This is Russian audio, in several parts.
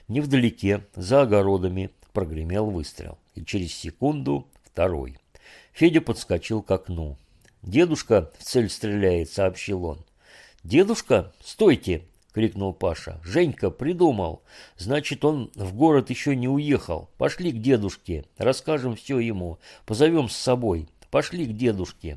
Невдалеке, за огородами, прогремел выстрел. И через секунду второй. Федя подскочил к окну. «Дедушка в цель стреляет», — сообщил он. «Дедушка? Стойте!» — крикнул Паша. «Женька придумал. Значит, он в город еще не уехал. Пошли к дедушке, расскажем все ему, позовем с собой. Пошли к дедушке».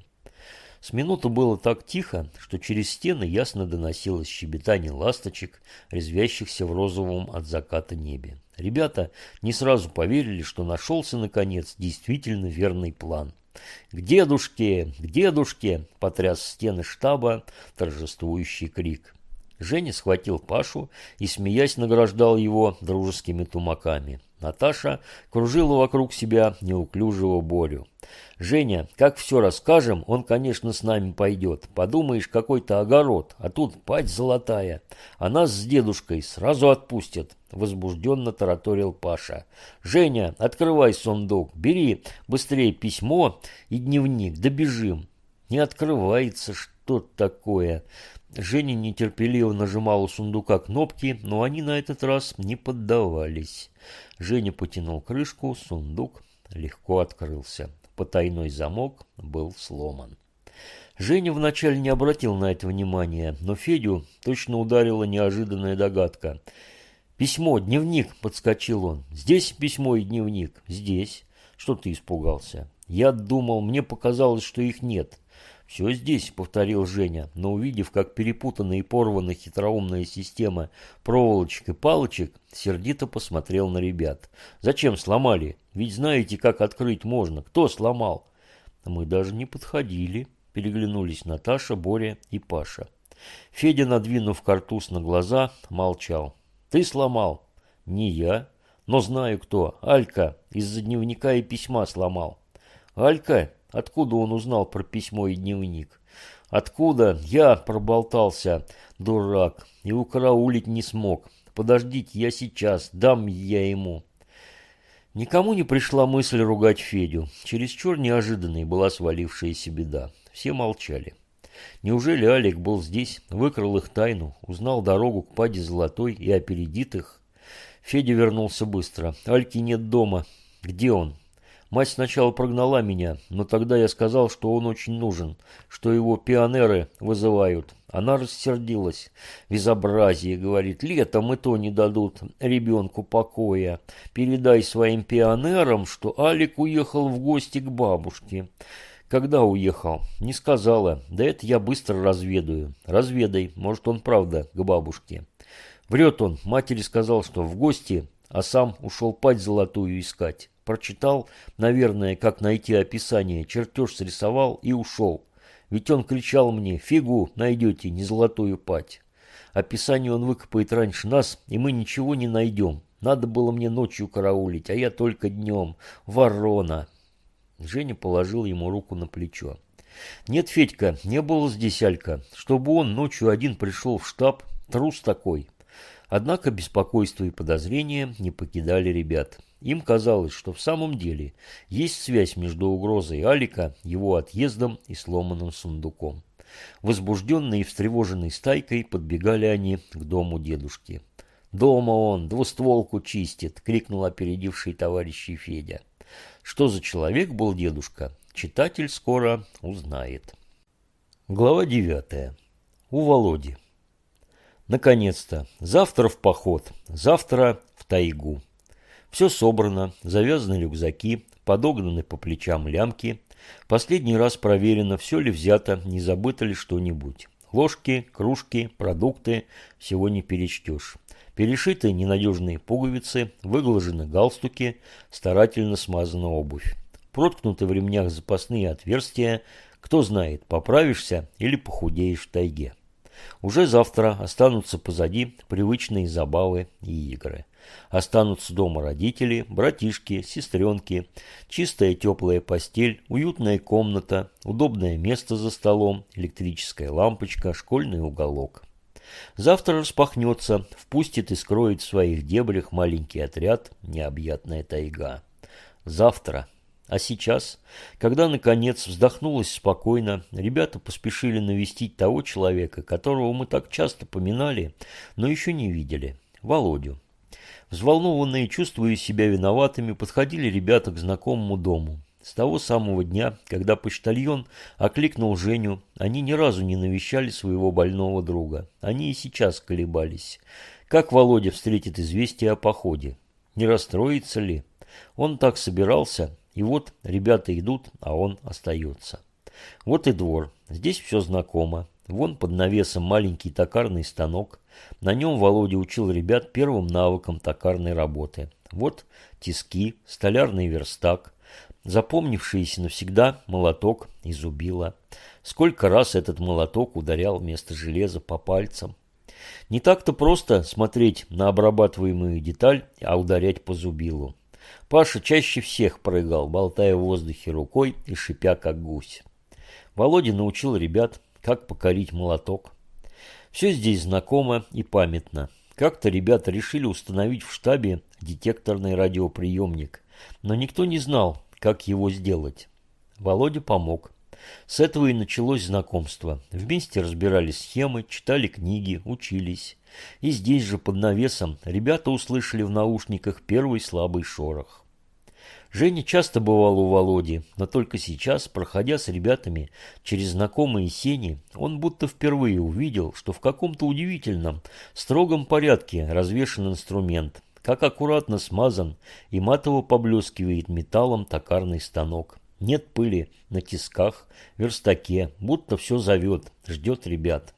С минуту было так тихо, что через стены ясно доносилось щебетание ласточек, резвящихся в розовом от заката небе. Ребята не сразу поверили, что нашелся, наконец, действительно верный план. «К дедушке! К дедушке!» – потряс стены штаба торжествующий крик. Женя схватил Пашу и, смеясь, награждал его дружескими тумаками. Наташа кружила вокруг себя неуклюжего Борю. «Женя, как все расскажем, он, конечно, с нами пойдет. Подумаешь, какой-то огород, а тут пать золотая. А нас с дедушкой сразу отпустят», – возбужденно тараторил Паша. «Женя, открывай сундук, бери быстрее письмо и дневник, добежим». «Не открывается, что такое?» Женя нетерпеливо нажимал у сундука кнопки, но они на этот раз не поддавались. Женя потянул крышку, сундук легко открылся. Потайной замок был сломан. Женя вначале не обратил на это внимания, но Федю точно ударила неожиданная догадка. «Письмо, дневник!» – подскочил он. «Здесь письмо и дневник?» «Здесь. Что ты испугался?» «Я думал, мне показалось, что их нет». «Все здесь», — повторил Женя, но увидев, как перепутана и порвана хитроумная система проволочек и палочек, сердито посмотрел на ребят. «Зачем сломали? Ведь знаете, как открыть можно. Кто сломал?» «Мы даже не подходили», — переглянулись Наташа, Боря и Паша. Федя, надвинув картуз на глаза, молчал. «Ты сломал?» «Не я, но знаю кто. Алька из-за дневника и письма сломал». «Алька?» Откуда он узнал про письмо и дневник? Откуда? Я проболтался, дурак, и укараулить не смог. Подождите, я сейчас, дам я ему. Никому не пришла мысль ругать Федю. Чересчур неожиданной была свалившаяся беда. Все молчали. Неужели Алик был здесь, выкрал их тайну, узнал дорогу к Паде Золотой и опередит их? Федя вернулся быстро. Альки нет дома. Где он? Мать сначала прогнала меня, но тогда я сказал, что он очень нужен, что его пионеры вызывают. Она рассердилась. «Безобразие», — говорит, — «летом и то не дадут ребенку покоя. Передай своим пионерам, что Алик уехал в гости к бабушке». «Когда уехал?» «Не сказала. Да это я быстро разведаю». «Разведай, может, он правда к бабушке». Врет он. Матери сказал, что в гости, а сам ушел пать золотую искать. Прочитал, наверное, как найти описание, чертеж срисовал и ушел. Ведь он кричал мне: «Фигу найдете, не золотую пать». Описание он выкопает раньше нас, и мы ничего не найдем. Надо было мне ночью караулить, а я только днем. Ворона. Женя положил ему руку на плечо. «Нет, Федька, не было здесь Алька. Чтобы он ночью один пришел в штаб, трус такой». Однако беспокойство и подозрения не покидали ребят. Им казалось, что в самом деле есть связь между угрозой Алика, его отъездом и сломанным сундуком. Возбужденные и встревоженной стайкой подбегали они к дому дедушки. «Дома он, двустволку чистит!» — крикнул опередивший товарищей Федя. Что за человек был дедушка, читатель скоро узнает. Глава 9. У Володи. Наконец-то. Завтра в поход. Завтра в тайгу. Все собрано, завязаны рюкзаки, подогнаны по плечам лямки. Последний раз проверено, все ли взято, не забыто ли что-нибудь. Ложки, кружки, продукты, всего не перечтешь. Перешиты ненадежные пуговицы, выглажены галстуки, старательно смазана обувь. Проткнуты в ремнях запасные отверстия. Кто знает, поправишься или похудеешь в тайге. Уже завтра останутся позади привычные забавы и игры. Останутся дома родители, братишки, сестренки, чистая теплая постель, уютная комната, удобное место за столом, электрическая лампочка, школьный уголок. Завтра распахнется, впустит и скроет в своих дебрях маленький отряд необъятная тайга. Завтра. А сейчас, когда, наконец, вздохнулось спокойно, ребята поспешили навестить того человека, которого мы так часто поминали, но еще не видели – Володю. Взволнованные, чувствуя себя виноватыми, подходили ребята к знакомому дому. С того самого дня, когда почтальон окликнул Женю, они ни разу не навещали своего больного друга. Они и сейчас колебались. Как Володя встретит известие о походе? Не расстроится ли? Он так собирался, и вот ребята идут, а он остается. Вот и двор. Здесь все знакомо. Вон под навесом маленький токарный станок. На нем Володя учил ребят первым навыкам токарной работы. Вот тиски, столярный верстак, запомнившийся навсегда молоток и зубило. Сколько раз этот молоток ударял вместо железа по пальцам. Не так-то просто смотреть на обрабатываемую деталь, а ударять по зубилу. Паша чаще всех прыгал, болтая в воздухе рукой и шипя, как гусь. Володя научил ребят, как покорить молоток. Все здесь знакомо и памятно. Как-то ребята решили установить в штабе детекторный радиоприемник, но никто не знал, как его сделать. Володя помог. С этого и началось знакомство. Вместе разбирали схемы, читали книги, учились. И здесь же под навесом ребята услышали в наушниках первый слабый шорох. Женя часто бывал у Володи, но только сейчас, проходя с ребятами через знакомые сени, он будто впервые увидел, что в каком-то удивительном, строгом порядке развешан инструмент, как аккуратно смазан и матово поблескивает металлом токарный станок. Нет пыли на тисках, верстаке, будто все зовет, ждет ребят.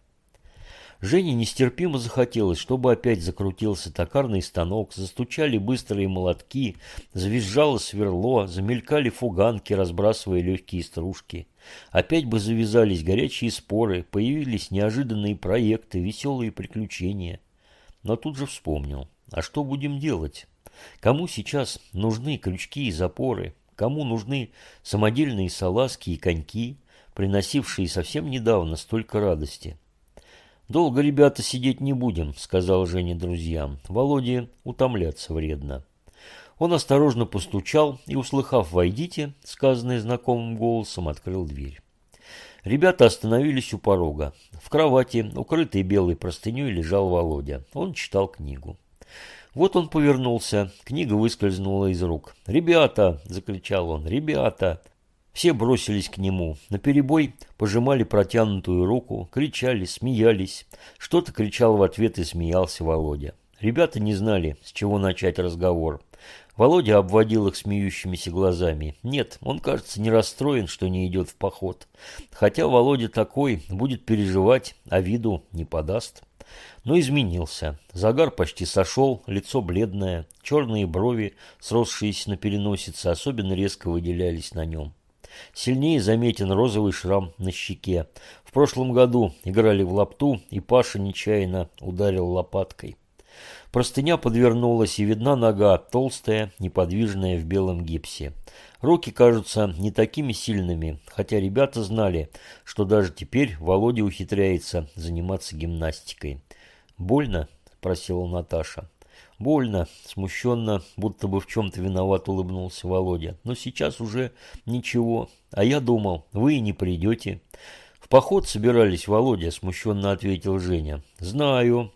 Жене нестерпимо захотелось, чтобы опять закрутился токарный станок, застучали быстрые молотки, завизжало сверло, замелькали фуганки, разбрасывая легкие стружки. Опять бы завязались горячие споры, появились неожиданные проекты, веселые приключения. Но тут же вспомнил, а что будем делать? Кому сейчас нужны крючки и запоры? Кому нужны самодельные салазки и коньки, приносившие совсем недавно столько радости? «Долго, ребята, сидеть не будем», — сказал Женя друзьям. «Володе утомляться вредно». Он осторожно постучал и, услыхав «войдите», сказанное знакомым голосом, открыл дверь. Ребята остановились у порога. В кровати, укрытой белой простыней, лежал Володя. Он читал книгу. Вот он повернулся. Книга выскользнула из рук. «Ребята!» – закричал он. «Ребята!» Все бросились к нему. Наперебой пожимали протянутую руку, кричали, смеялись. Что-то кричал в ответ и смеялся Володя. Ребята не знали, с чего начать разговор. Володя обводил их смеющимися глазами. Нет, он, кажется, не расстроен, что не идет в поход. Хотя Володя такой, будет переживать, а виду не подаст. Но изменился. Загар почти сошел, лицо бледное, черные брови, сросшиеся на переносице, особенно резко выделялись на нем. Сильнее заметен розовый шрам на щеке. В прошлом году играли в лапту, и Паша нечаянно ударил лопаткой. Простыня подвернулась, и видна нога, толстая, неподвижная в белом гипсе. Руки кажутся не такими сильными, хотя ребята знали, что даже теперь Володя ухитряется заниматься гимнастикой. «Больно?» – спросила Наташа. «Больно», – смущенно, будто бы в чем-то виноват улыбнулся Володя. «Но сейчас уже ничего. А я думал, вы и не придете». «В поход собирались, Володя», – смущенно ответил Женя. «Знаю,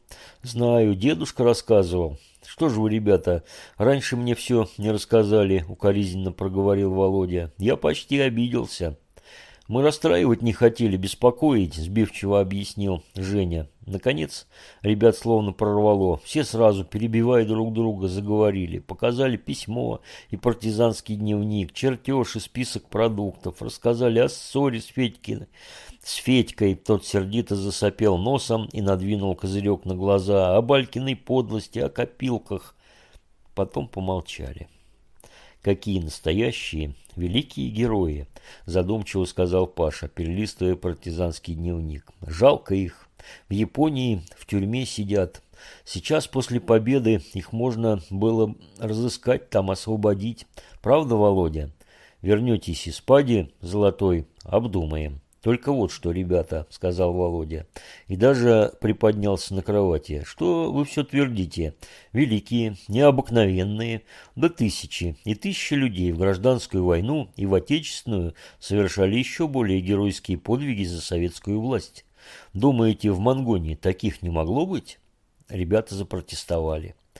дедушка рассказывал». «Что же вы, ребята, раньше мне все не рассказали», – укоризненно проговорил Володя. «Я почти обиделся». «Мы расстраивать не хотели, беспокоить», – сбивчиво объяснил Женя. Наконец, ребят словно прорвало. Все сразу, перебивая друг друга, заговорили. Показали письмо и партизанский дневник, чертеж и список продуктов. Рассказали о ссоре с Федькой. Тот сердито засопел носом и надвинул козырек на глаза. О Балькиной подлости, о копилках. Потом помолчали. «Какие настоящие, великие герои», – задумчиво сказал Паша, перелистывая партизанский дневник. «Жалко их. В Японии в тюрьме сидят. Сейчас после победы их можно было разыскать, там освободить. Правда, Володя? Вернетесь из Пади золотой, обдумаем». «Только вот что, ребята», — сказал Володя, и даже приподнялся на кровати. «Что вы все твердите? Великие, необыкновенные, да тысячи и тысячи людей в гражданскую войну и в отечественную совершали еще более геройские подвиги за советскую власть. Думаете, в Монгонии таких не могло быть?» Ребята запротестовали.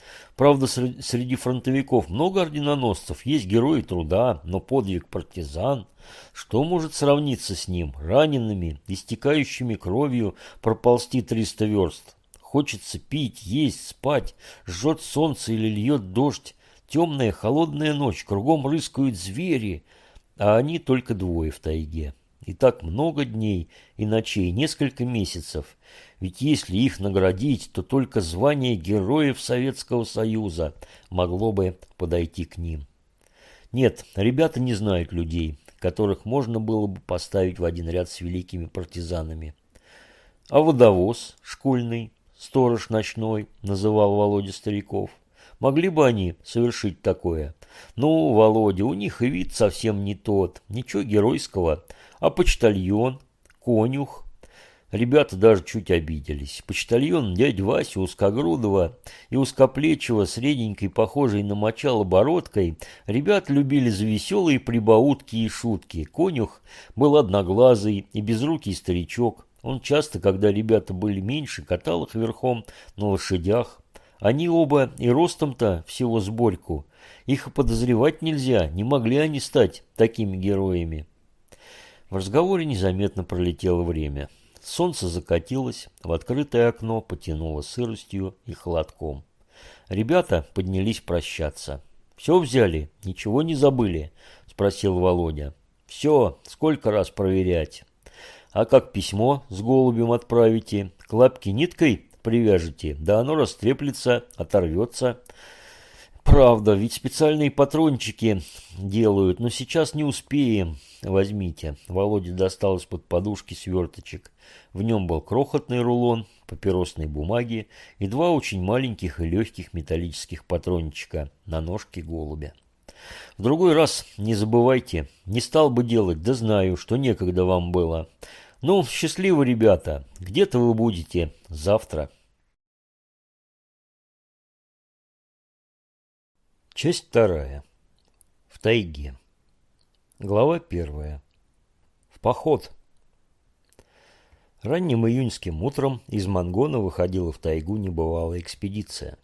Правда, среди фронтовиков много орденоносцев, есть герои труда, но подвиг партизан. Что может сравниться с ним? Ранеными, истекающими кровью проползти 300 верст. Хочется пить, есть, спать, жжет солнце или льет дождь. Темная холодная ночь, кругом рыскают звери, а они только двое в тайге. И так много дней и ночей, несколько месяцев. Ведь если их наградить, то только звание героев Советского Союза могло бы подойти к ним. Нет, ребята не знают людей, которых можно было бы поставить в один ряд с великими партизанами. А водовоз школьный, сторож ночной, называл Володя стариков. Могли бы они совершить такое? Ну, Володя, у них и вид совсем не тот, ничего геройского, а почтальон, конюх. Ребята даже чуть обиделись. Почтальон дядя Вася узкогрудого и узкоплечего, средненькой, похожей на мочало бородкой, ребят любили за веселые прибаутки и шутки. Конюх был одноглазый и безрукий старичок. Он часто, когда ребята были меньше, катал их верхом на лошадях. Они оба и ростом-то всего с Борьку. Их и подозревать нельзя, не могли они стать такими героями. В разговоре незаметно пролетело время. Солнце закатилось, в открытое окно потянуло сыростью и холодком. Ребята поднялись прощаться. «Все взяли? Ничего не забыли?» – спросил Володя. «Все, сколько раз проверять?» «А как письмо с голубем отправите? К лапке ниткой привяжете? Да оно растреплется, оторвется». «Правда, ведь специальные патрончики делают, но сейчас не успеем. Возьмите». Володя достал из-под подушки сверточек. В нем был крохотный рулон папиросной бумаги и два очень маленьких и легких металлических патрончика на ножке голубя. «В другой раз не забывайте. Не стал бы делать, да знаю, что некогда вам было. Ну, счастливо, ребята. Где-то вы будете завтра». Часть 2. В тайге. Глава 1. В поход. Ранним июньским утром из Мангона выходила в тайгу небывалая экспедиция.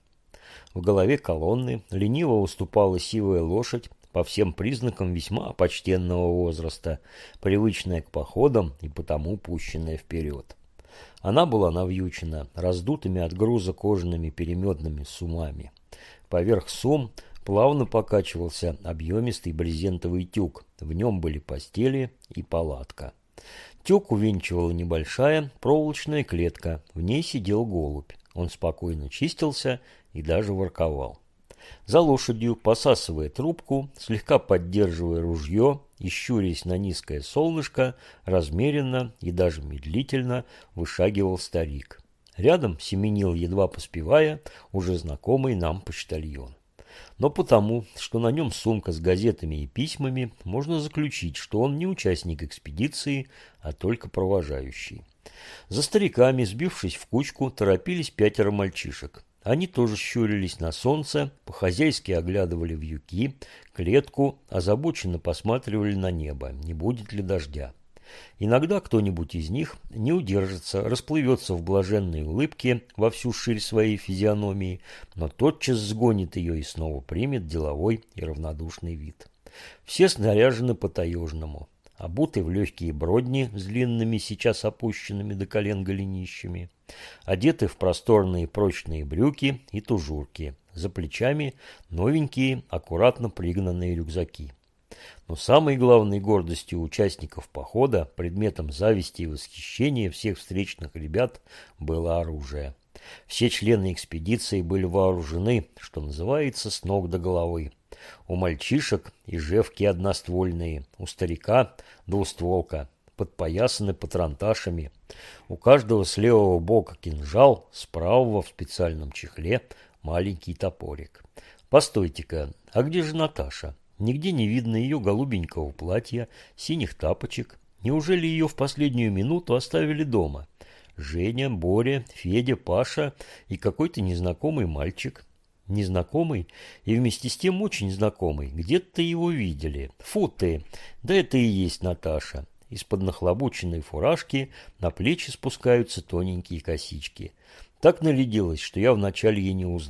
В голове колонны лениво уступала сивая лошадь, по всем признакам весьма почтенного возраста, привычная к походам и потому пущенная вперед. Она была навьючена раздутыми от груза кожаными переметными сумами. Поверх сум плавно покачивался объемистый брезентовый тюк. В нем были постели и палатка. Тюк увенчивала небольшая проволочная клетка. В ней сидел голубь. Он спокойно чистился и даже ворковал. За лошадью, посасывая трубку, слегка поддерживая ружье и щурясь на низкое солнышко, размеренно и даже медлительно вышагивал старик. Рядом семенил, едва поспевая, уже знакомый нам почтальон. Но потому, что на нем сумка с газетами и письмами, можно заключить, что он не участник экспедиции, а только провожающий. За стариками, сбившись в кучку, торопились 5 мальчишек. Они тоже щурились на солнце, по-хозяйски оглядывали вьюки, клетку, озабоченно посматривали на небо, не будет ли дождя. Иногда кто-нибудь из них не удержится, расплывется в блаженной улыбке во всю ширь своей физиономии, но тотчас сгонит ее и снова примет деловой и равнодушный вид. Все снаряжены по-таежному, обуты в легкие бродни с длинными, сейчас опущенными до колен голенищами, одеты в просторные прочные брюки и тужурки, за плечами новенькие, аккуратно пригнанные рюкзаки. Но самой главной гордостью участников похода, предметом зависти и восхищения всех встречных ребят было оружие. Все члены экспедиции были вооружены, что называется, с ног до головы. У мальчишек ижевки одноствольные, у старика двустволка, подпоясаны патронташами. У каждого с левого бока кинжал, с правого в специальном чехле маленький топорик. Постойте-ка, а где же Наташа? Нигде не видно ее голубенького платья, синих тапочек. Неужели ее в последнюю минуту оставили дома? Женя, Боря, Федя, Паша и какой-то незнакомый мальчик. Незнакомый и вместе с тем очень знакомый. Где-то его видели. Фу ты, да это и есть Наташа. Из-под нахлобученной фуражки на плечи спускаются тоненькие косички. Так нарядилась, что я вначале и не узнал.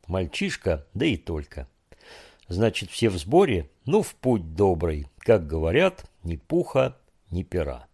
Мальчишка, да и только. Значит, все в сборе? Ну, в путь добрый. Как говорят, ни пуха, ни пера.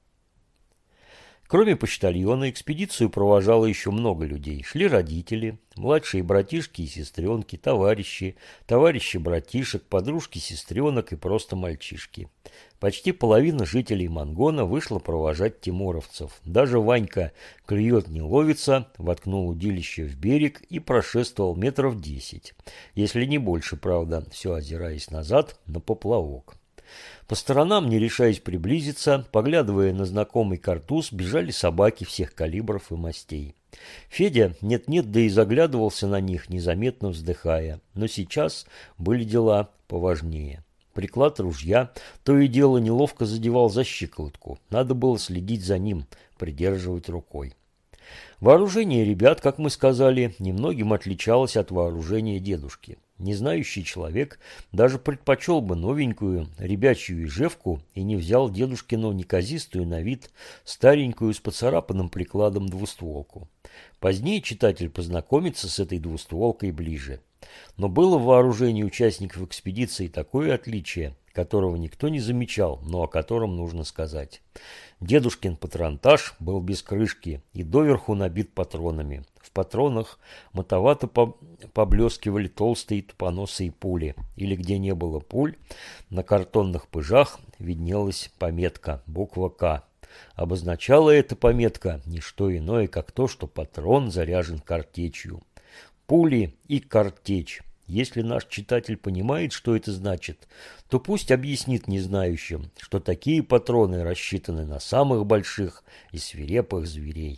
Кроме почтальона, экспедицию провожало еще много людей. Шли родители, младшие братишки и сестренки, товарищи братишек, подружки сестренок и просто мальчишки. Почти половина жителей Мангона вышла провожать тимуровцев. Даже Ванька клюет не ловится, воткнул удилище в берег и прошествовал метров 10. Если не больше, правда, все озираясь назад на поплавок. По сторонам, не решаясь приблизиться, поглядывая на знакомый картуз, бежали собаки всех калибров и мастей. Федя нет-нет, да и заглядывался на них, незаметно вздыхая. Но сейчас были дела поважнее. Приклад ружья то и дело неловко задевал за щиколотку. Надо было следить за ним, придерживать рукой. Вооружение ребят, как мы сказали, немногим отличалось от вооружения дедушки. Незнающий человек даже предпочел бы новенькую ребячью ижевку и не взял дедушкину неказистую на вид старенькую с поцарапанным прикладом двустволку. Позднее читатель познакомится с этой двустволкой ближе. Но было в вооружении участников экспедиции такое отличие, которого никто не замечал, но о котором нужно сказать. Дедушкин патронтаж был без крышки и доверху набит патронами. В патронах мотовато поблескивали толстые тупоносые пули. Или где не было пуль, на картонных пыжах виднелась пометка, буква «К». Обозначала эта пометка не что иное, как то, что патрон заряжен картечью. Пули и картечь. Если наш читатель понимает, что это значит, то пусть объяснит незнающим, что такие патроны рассчитаны на самых больших и свирепых зверей.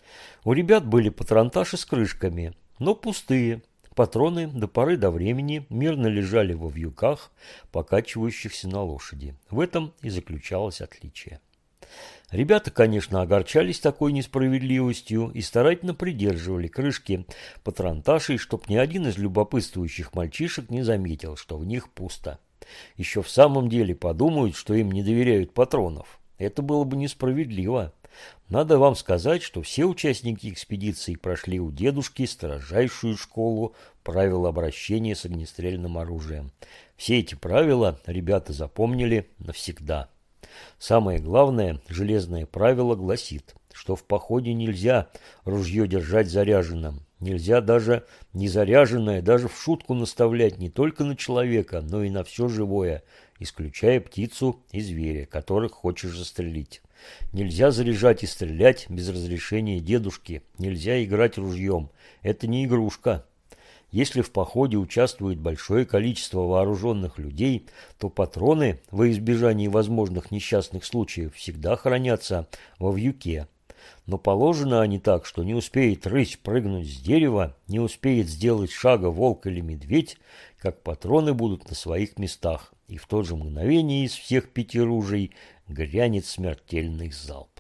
У ребят были патронташи с крышками, но пустые. Патроны до поры до времени мирно лежали во вьюках, покачивающихся на лошади. В этом и заключалось отличие. Ребята, конечно, огорчались такой несправедливостью и старательно придерживали крышки патронташей, чтоб ни один из любопытствующих мальчишек не заметил, что в них пусто. Еще в самом деле подумают, что им не доверяют патронов. Это было бы несправедливо. Надо вам сказать, что все участники экспедиции прошли у дедушки строжайшую школу правил обращения с огнестрельным оружием. Все эти правила ребята запомнили навсегда. Самое главное, железное правило гласит, что в походе нельзя ружье держать заряженным. Нельзя даже незаряженное даже в шутку наставлять не только на человека, но и на все живое, исключая птицу и зверя, которых хочешь застрелить. Нельзя заряжать и стрелять без разрешения дедушки. Нельзя играть ружьем. Это не игрушка. Если в походе участвует большое количество вооруженных людей, то патроны, во избежание возможных несчастных случаев, всегда хранятся во вьюке. Но положено они так, что не успеет рысь прыгнуть с дерева, не успеет сделать шага волк или медведь, как патроны будут на своих местах, и в то же мгновение из всех 5 ружей грянет смертельный залп.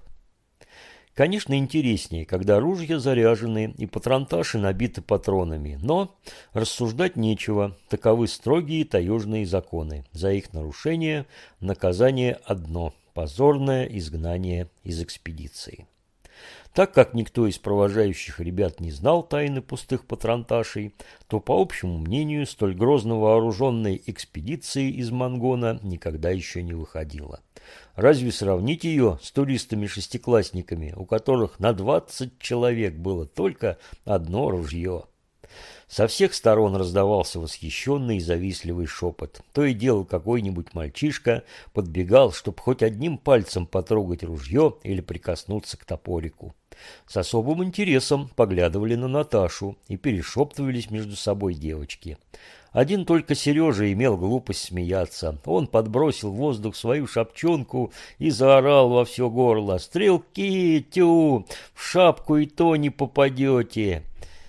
Конечно, интереснее, когда ружья заряжены и патронташи набиты патронами, но рассуждать нечего, таковы строгие таежные законы. За их нарушение наказание одно – позорное изгнание из экспедиции. Так как никто из провожающих ребят не знал тайны пустых патронташей, то, по общему мнению, столь грозно вооруженной экспедиции из Мангона никогда еще не выходила. Разве сравнить ее с туристами-шестиклассниками, у которых на 20 человек было только одно ружье? Со всех сторон раздавался восхищенный и завистливый шепот. То и дело какой-нибудь мальчишка подбегал, чтобы хоть одним пальцем потрогать ружье или прикоснуться к топорику. С особым интересом поглядывали на Наташу и перешептывались между собой девочки. Один только Сережа имел глупость смеяться. Он подбросил в воздух свою шапчонку и заорал во все горло: «Стрелки, тю, в шапку и то не попадете!»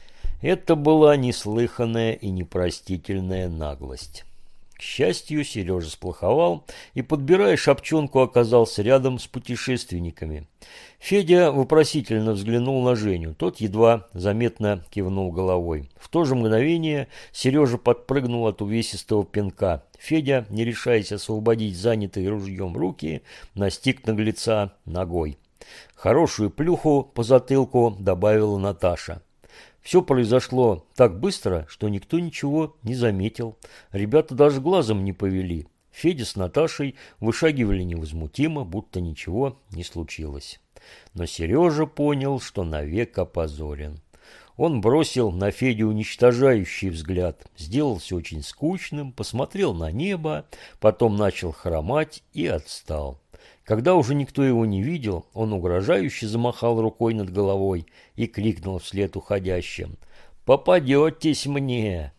Это была неслыханная и непростительная наглость. К счастью, Сережа сплоховал и, подбирая шапчонку, оказался рядом с путешественниками. Федя вопросительно взглянул на Женю. Тот едва заметно кивнул головой. В то же мгновение Сережа подпрыгнул от увесистого пинка. Федя, не решаясь освободить занятые ружьем руки, настиг наглеца ногой. Хорошую плюху по затылку добавила Наташа. Все произошло так быстро, что никто ничего не заметил. Ребята даже глазом не повели. Федя с Наташей вышагивали невозмутимо, будто ничего не случилось. Но Сережа понял, что навек опозорен. Он бросил на Федю уничтожающий взгляд, сделался очень скучным, посмотрел на небо, потом начал хромать и отстал. Когда уже никто его не видел, он угрожающе замахал рукой над головой и крикнул вслед уходящим: «Попадетесь мне!»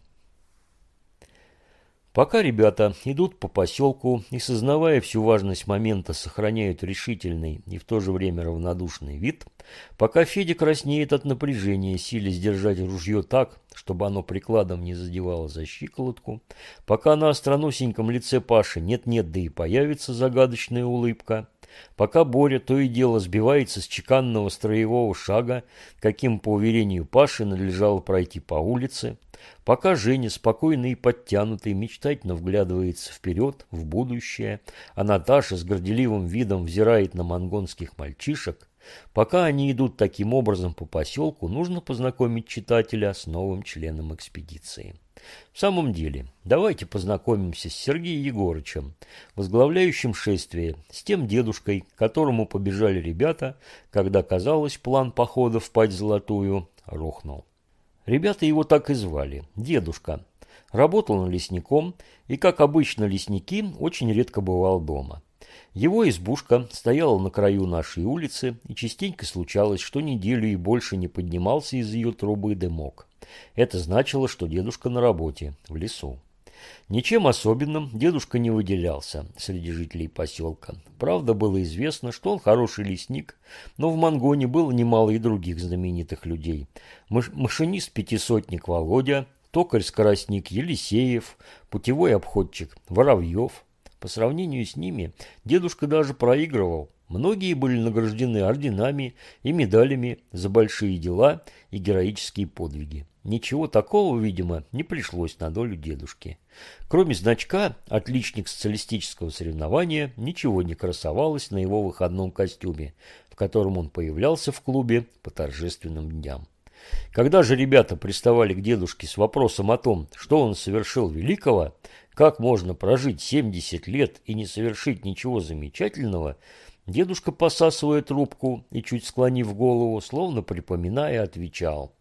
Пока ребята идут по поселку и, сознавая всю важность момента, сохраняют решительный и в то же время равнодушный вид, пока Федя краснеет от напряжения, силясь сдержать ружье так, чтобы оно прикладом не задевало за щиколотку, пока на остроносеньком лице Паши нет-нет, да и появится загадочная улыбка, пока Боря то и дело сбивается с чеканного строевого шага, каким, по уверению Паши, надлежало пройти по улице, пока Женя, спокойный и подтянутый, мечтательно вглядывается вперед, в будущее, а Наташа с горделивым видом взирает на монгонских мальчишек, пока они идут таким образом по поселку, нужно познакомить читателя с новым членом экспедиции. В самом деле, давайте познакомимся с Сергеем Егорычем, возглавляющим шествие, с тем дедушкой, к которому побежали ребята, когда, казалось, план похода в Падь Золотую рухнул. Ребята его так и звали – Дедушка. Работал он лесником и, как обычно лесники, очень редко бывал дома. Его избушка стояла на краю нашей улицы, и частенько случалось, что неделю и больше не поднимался из ее трубы дымок. Это значило, что дедушка на работе, в лесу. Ничем особенным дедушка не выделялся среди жителей поселка. Правда, было известно, что он хороший лесник, но в Монгоне было немало и других знаменитых людей. Машинист-пятисотник Володя, токарь-скоростник Елисеев, путевой обходчик Воробьев. По сравнению с ними дедушка даже проигрывал. Многие были награждены орденами и медалями за большие дела и героические подвиги. Ничего такого, видимо, не пришлось на долю дедушки. Кроме значка «Отличник социалистического соревнования», ничего не красовалось на его выходном костюме, в котором он появлялся в клубе по торжественным дням. Когда же ребята приставали к дедушке с вопросом о том, что он совершил великого, как можно прожить 70 лет и не совершить ничего замечательного, дедушка, посасывая трубку и чуть склонив голову, словно припоминая, отвечал: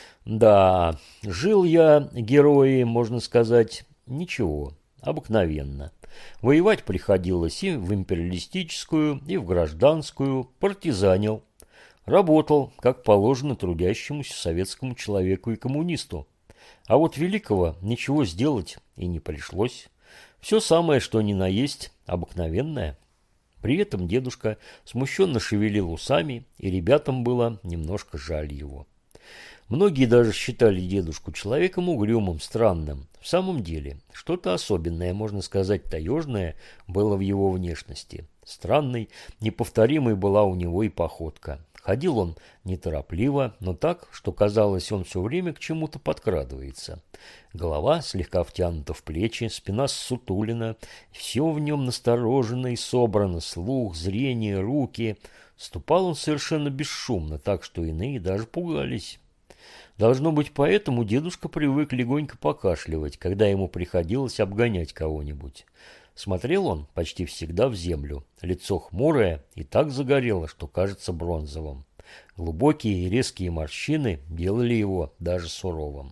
«Да, жил я, герои, можно сказать, ничего, обыкновенно. Воевать приходилось и в империалистическую, и в гражданскую, партизанил. Работал, как положено трудящемуся советскому человеку и коммунисту. А вот великого ничего сделать и не пришлось. Все самое, что ни на есть, обыкновенное». При этом дедушка смущенно шевелил усами, и ребятам было немножко жаль его. Многие даже считали дедушку человеком угрюмым, странным. В самом деле, что-то особенное, можно сказать, таежное, было в его внешности. Странной, неповторимой была у него и походка. Ходил он неторопливо, но так, что казалось, он все время к чему-то подкрадывается. Голова слегка втянута в плечи, спина ссутулена, все в нем насторожено и собрано, слух, зрение, руки. Ступал он совершенно бесшумно, так что иные даже пугались. Должно быть, поэтому дедушка привык легонько покашливать, когда ему приходилось обгонять кого-нибудь. Смотрел он почти всегда в землю, лицо хмурое и так загорело, что кажется бронзовым. Глубокие и резкие морщины делали его даже суровым.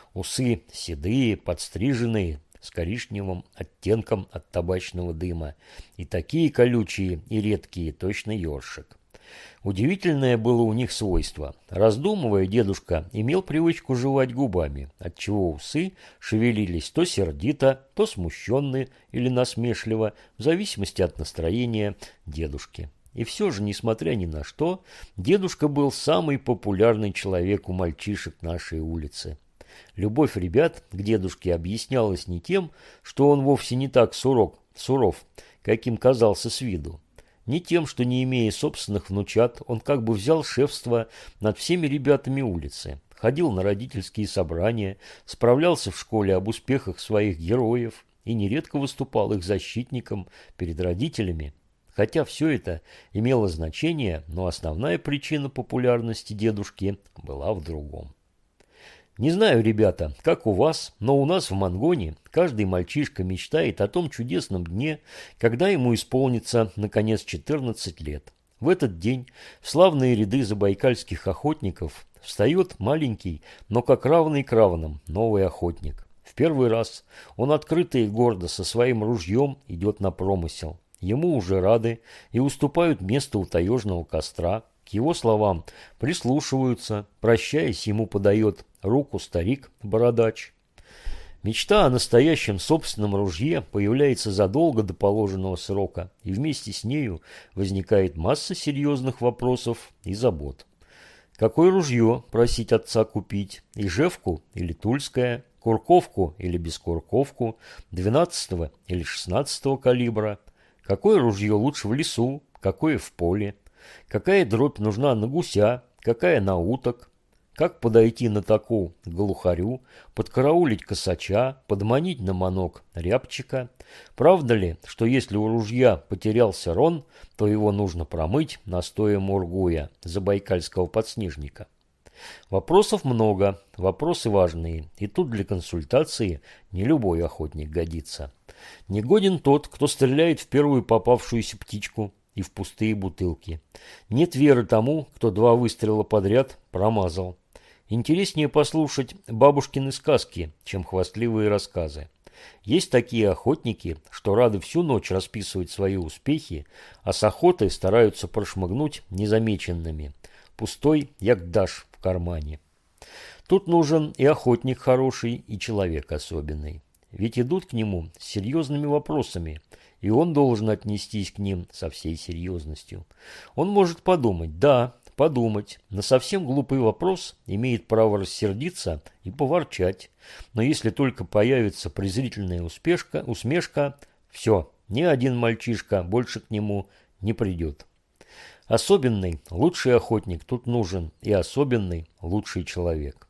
Усы седые, подстриженные, с коричневым оттенком от табачного дыма, и такие колючие и редкие, точно ёршик. Удивительное было у них свойство. Раздумывая, дедушка имел привычку жевать губами, отчего усы шевелились то сердито, то смущенно или насмешливо, в зависимости от настроения дедушки. И все же, несмотря ни на что, дедушка был самый популярный человек у мальчишек нашей улицы. Любовь ребят к дедушке объяснялась не тем, что он вовсе не так суров, каким казался с виду, не тем, что, не имея собственных внучат, он как бы взял шефство над всеми ребятами улицы, ходил на родительские собрания, справлялся в школе об успехах своих героев и нередко выступал их защитником перед родителями. Хотя все это имело значение, но основная причина популярности дедушки была в другом. Не знаю, ребята, как у вас, но у нас в Мангоне каждый мальчишка мечтает о том чудесном дне, когда ему исполнится, наконец, 14 лет. В этот день в славные ряды забайкальских охотников встает маленький, но как равный к равным, новый охотник. В первый раз он открыто и гордо со своим ружьем идет на промысел. Ему уже рады и уступают место у таежного костра. К его словам прислушиваются, прощаясь, ему подает руку старик-бородач. Мечта о настоящем собственном ружье появляется задолго до положенного срока, и вместе с нею возникает масса серьезных вопросов и забот. Какое ружье просить отца купить? Ижевку или тульское? Курковку или бескурковку? 12 или 16 калибра? Какое ружье лучше в лесу? Какое в поле? Какая дробь нужна на гуся? Какая на уток? Как подойти на таку к глухарю, подкараулить косача, подманить на манок рябчика? Правда ли, что если у ружья потерялся рон, то его нужно промыть настоем ургуя, забайкальского подснежника? Вопросов много, вопросы важные, и тут для консультации не любой охотник годится. Не годен тот, кто стреляет в первую попавшуюся птичку и в пустые бутылки. Нет веры тому, кто 2 выстрела подряд промазал. Интереснее послушать бабушкины сказки, чем хвастливые рассказы. Есть такие охотники, что рады всю ночь расписывать свои успехи, а с охотой стараются прошмыгнуть незамеченными. Пустой ягдаш в кармане. Тут нужен и охотник хороший, и человек особенный. Ведь идут к нему с серьезными вопросами, и он должен отнестись к ним со всей серьезностью. Он может подумать, да, подумать, на совсем глупый вопрос имеет право рассердиться и поворчать. Но если только появится презрительная усмешка, все, ни один мальчишка больше к нему не придет. Особенный, лучший охотник тут нужен, и особенный, лучший человек.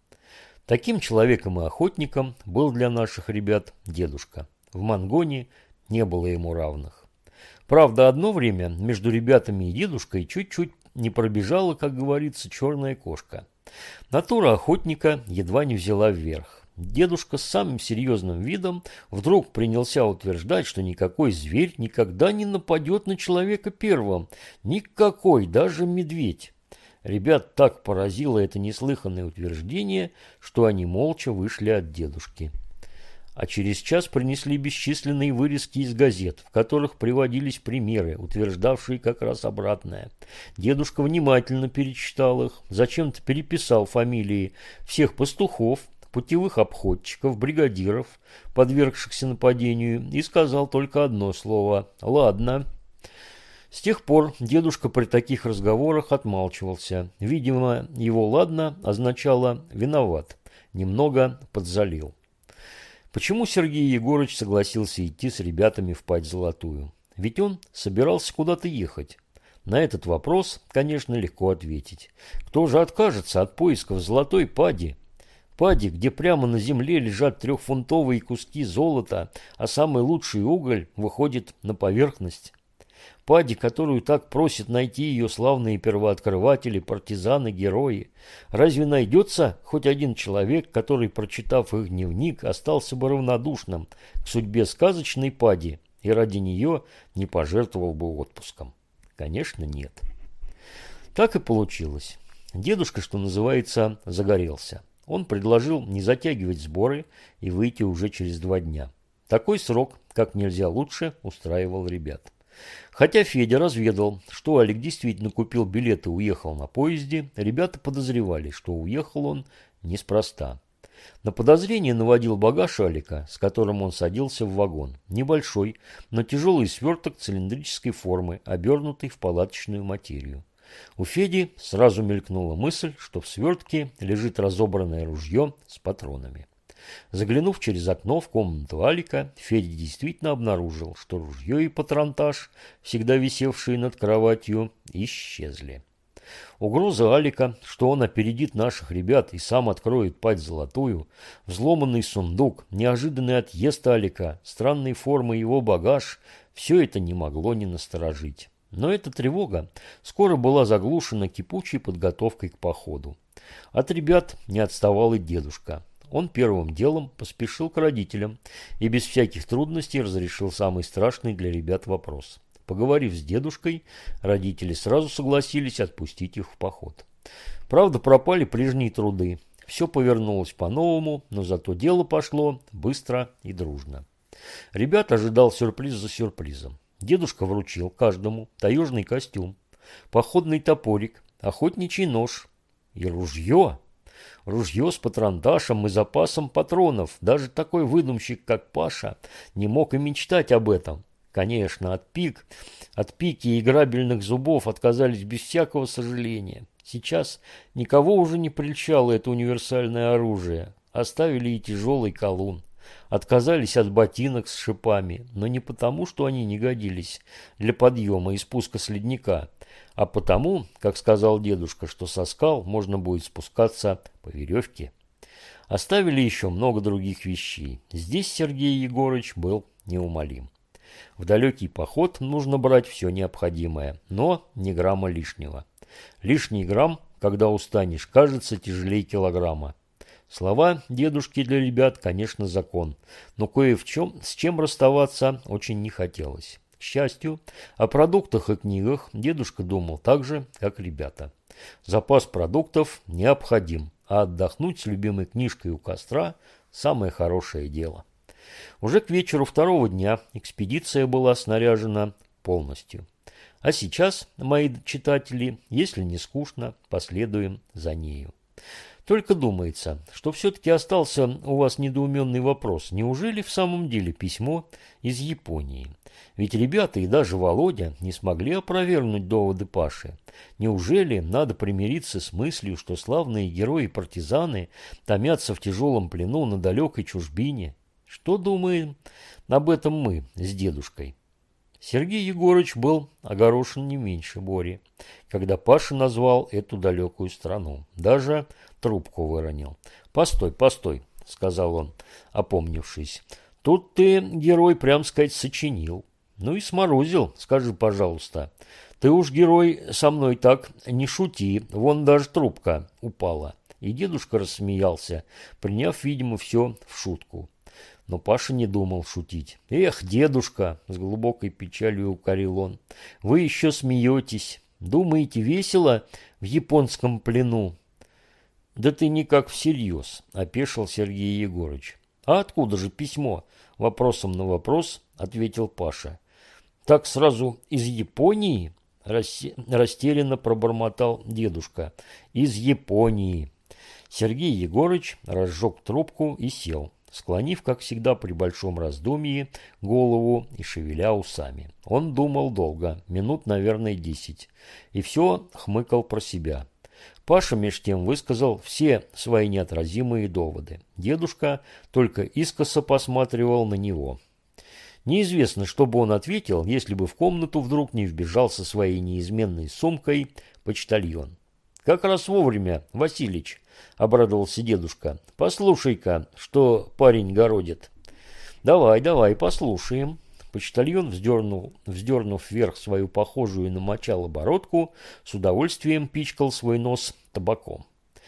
Таким человеком и охотником был для наших ребят дедушка. В Мангоне не было ему равных. Правда, одно время между ребятами и дедушкой чуть-чуть не пробежала, как говорится, черная кошка. Натура охотника едва не взяла вверх. Дедушка с самым серьезным видом вдруг принялся утверждать, что никакой зверь никогда не нападет на человека первым. Никакой, даже медведь. Ребят так поразило это неслыханное утверждение, что они молча вышли от дедушки. А через час принесли бесчисленные вырезки из газет, в которых приводились примеры, утверждавшие как раз обратное. Дедушка внимательно перечитал их, зачем-то переписал фамилии всех пастухов, путевых обходчиков, бригадиров, подвергшихся нападению, и сказал только одно слово «Ладно». С тех пор дедушка при таких разговорах отмалчивался. Видимо, его «ладно» означало «виноват», немного подзалил. Почему Сергей Егорыч согласился идти с ребятами в Падь-Золотую? Ведь он собирался куда-то ехать. На этот вопрос, конечно, легко ответить. Кто же откажется от поисков золотой пади? Пади, где прямо на земле лежат 3-фунтовые куски золота, а самый лучший уголь выходит на поверхность. Пади, которую так просят найти ее славные первооткрыватели, партизаны, герои. Разве найдется хоть один человек, который, прочитав их дневник, остался бы равнодушным к судьбе сказочной Пади и ради нее не пожертвовал бы отпуском? Конечно, нет. Так и получилось. Дедушка, что называется, загорелся. Он предложил не затягивать сборы и выйти уже через 2 дня. Такой срок, как нельзя лучше, устраивал ребят. Хотя Федя разведал, что Алик действительно купил билет и уехал на поезде, ребята подозревали, что уехал он неспроста. На подозрение наводил багаж Алика, с которым он садился в вагон. Небольшой, но тяжелый сверток цилиндрической формы, обернутый в палаточную материю. У Феди сразу мелькнула мысль, что в свертке лежит разобранное ружье с патронами. Заглянув через окно в комнату Алика, Федя действительно обнаружил, что ружье и патронтаж, всегда висевшие над кроватью, исчезли. Угроза Алика, что он опередит наших ребят и сам откроет Падь-Золотую, взломанный сундук, неожиданный отъезд Алика, странной формы его багаж – все это не могло не насторожить. Но эта тревога скоро была заглушена кипучей подготовкой к походу. От ребят не отставал и дедушка. Он первым делом поспешил к родителям и без всяких трудностей разрешил самый страшный для ребят вопрос. Поговорив с дедушкой, родители сразу согласились отпустить их в поход. Правда, пропали прежние труды. Все повернулось по-новому, но зато дело пошло быстро и дружно. Ребят ожидал сюрприз за сюрпризом. Дедушка вручил каждому таежный костюм, походный топорик, охотничий нож и ружье. Ружье с патронташем и запасом патронов. Даже такой выдумщик, как Паша, не мог и мечтать об этом. Конечно, от пики и грабельных зубов отказались без всякого сожаления. Сейчас никого уже не прельщало это универсальное оружие. Оставили и тяжелый колун. Отказались от ботинок с шипами, но не потому, что они не годились для подъема и спуска с ледника, а потому, как сказал дедушка, что со скал можно будет спускаться по веревке. Оставили еще много других вещей. Здесь Сергей Егорыч был неумолим. В далекий поход нужно брать все необходимое, но ни грамма лишнего. Лишний грамм, когда устанешь, кажется тяжелее килограмма. Слова дедушки для ребят, конечно, закон, но с чем расставаться очень не хотелось. К счастью, о продуктах и книгах дедушка думал так же, как ребята. Запас продуктов необходим, а отдохнуть с любимой книжкой у костра – самое хорошее дело. Уже к вечеру второго дня экспедиция была снаряжена полностью. А сейчас, мои читатели, если не скучно, последуем за нею. Только думается, что все-таки остался у вас недоуменный вопрос. Неужели в самом деле письмо из Японии? Ведь ребята и даже Володя не смогли опровергнуть доводы Паши. Неужели надо примириться с мыслью, что славные герои-партизаны томятся в тяжелом плену на далекой чужбине? Что думаем об этом мы с дедушкой? Сергей Егорыч был огорошен не меньше Бори, когда Паша назвал эту далекую страну. Даже трубку выронил. «Постой, постой», — сказал он, опомнившись. «Тут ты, герой, прям сказать, сочинил. Ну и сморозил, скажи, пожалуйста. Ты уж, герой, со мной так не шути, вон даже трубка упала». И дедушка рассмеялся, приняв, видимо, все в шутку. Но Паша не думал шутить. «Эх, дедушка!» – с глубокой печалью укорил он. «Вы еще смеетесь. Думаете, весело в японском плену?» «Да ты никак всерьез», – опешил Сергей Егорыч. «А откуда же письмо?» – вопросом на вопрос ответил Паша. «Так сразу из Японии?» – растерянно пробормотал дедушка. «Из Японии». Сергей Егорыч разжег трубку и сел, склонив, как всегда при большом раздумье, голову и шевеля усами. Он думал долго, минут, наверное, 10, и все хмыкал про себя. Паша меж тем высказал все свои неотразимые доводы. Дедушка только искоса посматривал на него. Неизвестно, что бы он ответил, если бы в комнату вдруг не вбежал со своей неизменной сумкой почтальон. «Как раз вовремя, Василич», — обрадовался дедушка. «Послушай-ка, что парень городит». «Давай, давай, послушаем». Почтальон, вздернув вверх свою похожую на мочало бородку, с удовольствием пичкал свой нос табаком.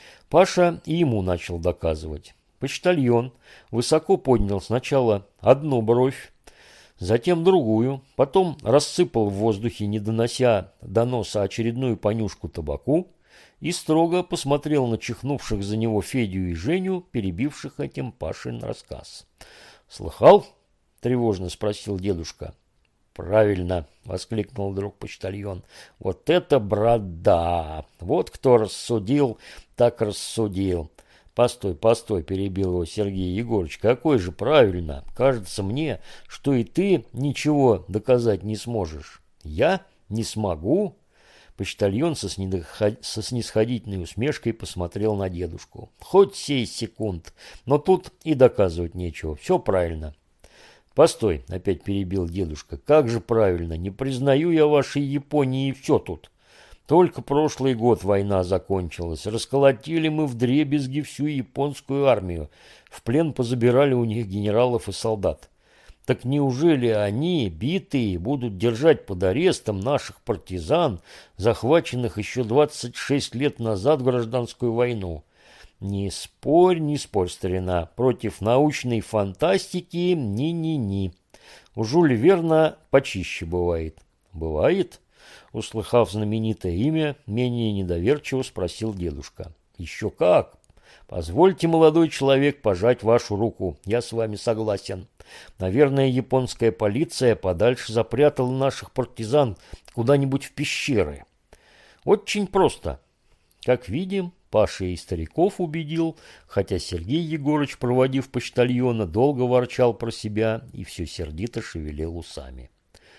Паша и ему начал доказывать. Почтальон высоко поднял сначала одну бровь, затем другую, потом рассыпал в воздухе, не донося до носа очередную понюшку табаку, и строго посмотрел на чихнувших за него Федю и Женю, перебивших этим Пашин рассказ. «Слыхал?» – тревожно спросил дедушка. «Правильно!» – воскликнул вдруг почтальон. «Вот это, брат, да! Вот кто рассудил, так рассудил!» «Постой, постой!» – перебил его Сергей Егорыч. «Какой же правильно! Кажется мне, что и ты ничего доказать не сможешь». «Я не смогу?» Почтальон со снисходительной усмешкой посмотрел на дедушку. «Хоть сей секунд, но тут и доказывать нечего. Все правильно». «Постой», — опять перебил дедушка. «Как же правильно? Не признаю я вашей Японии, и все тут. Только прошлый год война закончилась. Расколотили мы вдребезги всю японскую армию. В плен позабирали у них генералов и солдат. Так неужели они, битые, будут держать под арестом наших партизан, захваченных еще 26 лет назад в гражданскую войну? Не спорь, старина, против научной фантастики ни-ни-ни. У Жюля Верна почище бывает. Бывает? Услыхав знаменитое имя, менее недоверчиво спросил дедушка. Еще как! Позвольте, молодой человек, пожать вашу руку. Я с вами согласен. Наверное, японская полиция подальше запрятала наших партизан куда-нибудь в пещеры. Очень просто. Как видим, Паша и стариков убедил, хотя Сергей Егорыч, проводив почтальона, долго ворчал про себя и все сердито шевелил усами.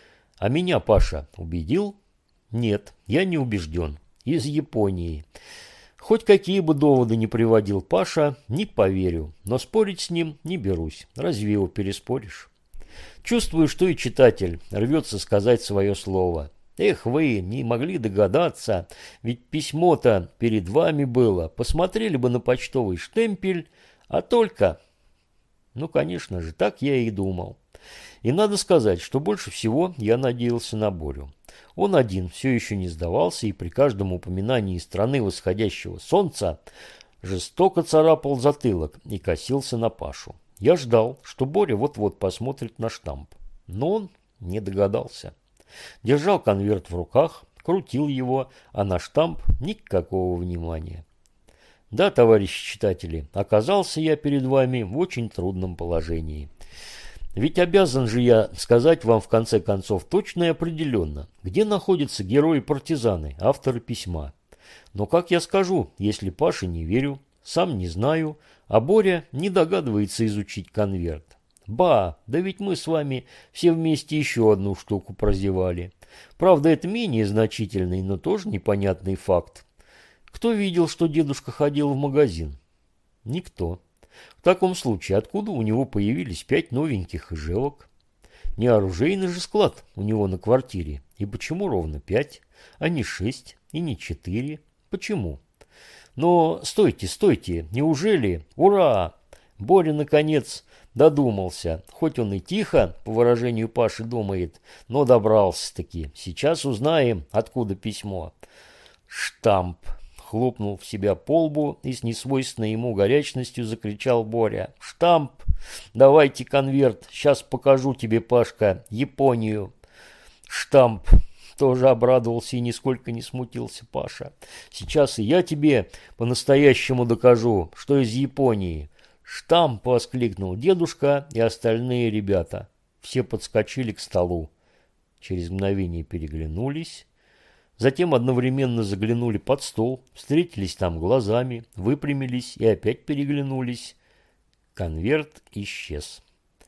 А меня Паша убедил? Нет, я не убежден. Из Японии. Хоть какие бы доводы ни приводил Паша, не поверю, но спорить с ним не берусь. Разве его переспоришь? Чувствую, что и читатель рвется сказать свое слово. Эх вы, не могли догадаться, ведь письмо-то перед вами было. Посмотрели бы на почтовый штемпель, а только... Ну, конечно же, так я и думал. И надо сказать, что больше всего я надеялся на Борю. Он один все еще не сдавался и при каждом упоминании страны восходящего солнца жестоко царапал затылок и косился на Пашу. Я ждал, что Боря вот-вот посмотрит на штамп, но он не догадался. Держал конверт в руках, крутил его, а на штамп никакого внимания. Да, товарищи читатели, оказался я перед вами в очень трудном положении. Ведь обязан же я сказать вам в конце концов точно и определенно, где находятся герои-партизаны, авторы письма. Но как я скажу, если Паше не верю, сам не знаю, а Боря не догадывается изучить конверт? Ба, да ведь мы с вами все вместе еще одну штуку прозевали. Правда, это менее значительный, но тоже непонятный факт. Кто видел, что дедушка ходил в магазин? Никто. В таком случае, откуда у него появились 5 новеньких ижевок? Не оружейный же склад у него на квартире. И почему ровно 5, а не 6 и не 4? Почему? Но стойте, неужели? Ура! Боря, наконец, додумался. Хоть он и тихо, по выражению Паши, думает, но добрался-таки. Сейчас узнаем, откуда письмо. Штамп. Хлопнул в себя по лбу и с несвойственной ему горячностью закричал Боря. «Штамп! Давайте конверт! Сейчас покажу тебе, Пашка, Японию!» «Штамп!» Тоже обрадовался и нисколько не смутился Паша. «Сейчас и я тебе по-настоящему докажу, что из Японии!» «Штамп!» — воскликнул дедушка и остальные ребята. Все подскочили к столу. Через мгновение переглянулись. Затем одновременно заглянули под стол, встретились там глазами, выпрямились и опять переглянулись. Конверт исчез.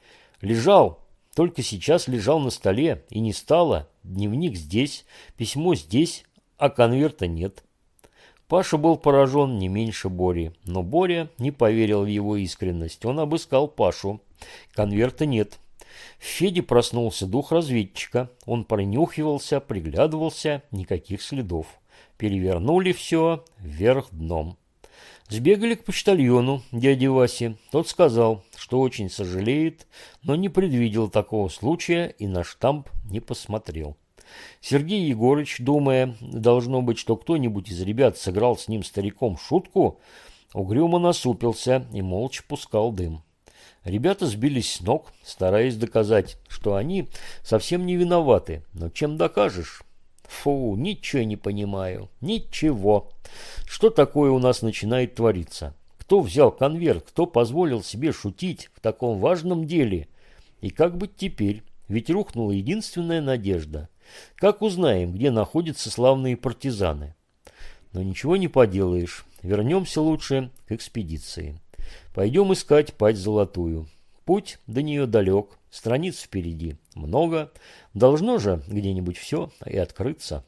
Только сейчас лежал на столе, и не стало. Дневник здесь, письмо здесь, а конверта нет. Паша был поражен не меньше Бори, но Боря не поверил в его искренность. Он обыскал Пашу. Конверта нет. В Феде проснулся дух разведчика. Он принюхивался, приглядывался, никаких следов. Перевернули все вверх дном. Сбегали к почтальону дяде Васе. Тот сказал, что очень сожалеет, но не предвидел такого случая и на штамп не посмотрел. Сергей Егорыч, думая, должно быть, что кто-нибудь из ребят сыграл с ним стариком шутку, угрюмо насупился и молча пускал дым. Ребята сбились с ног, стараясь доказать, что они совсем не виноваты. Но чем докажешь? Фу, ничего не понимаю. Ничего. Что такое у нас начинает твориться? Кто взял конверт? Кто позволил себе шутить в таком важном деле? И как быть теперь? Ведь рухнула единственная надежда. Как узнаем, где находятся славные партизаны? Но ничего не поделаешь. Вернемся лучше к экспедиции. Пойдем искать Падь Золотую. Путь до нее далек, страниц впереди много. Должно же где-нибудь все и открыться.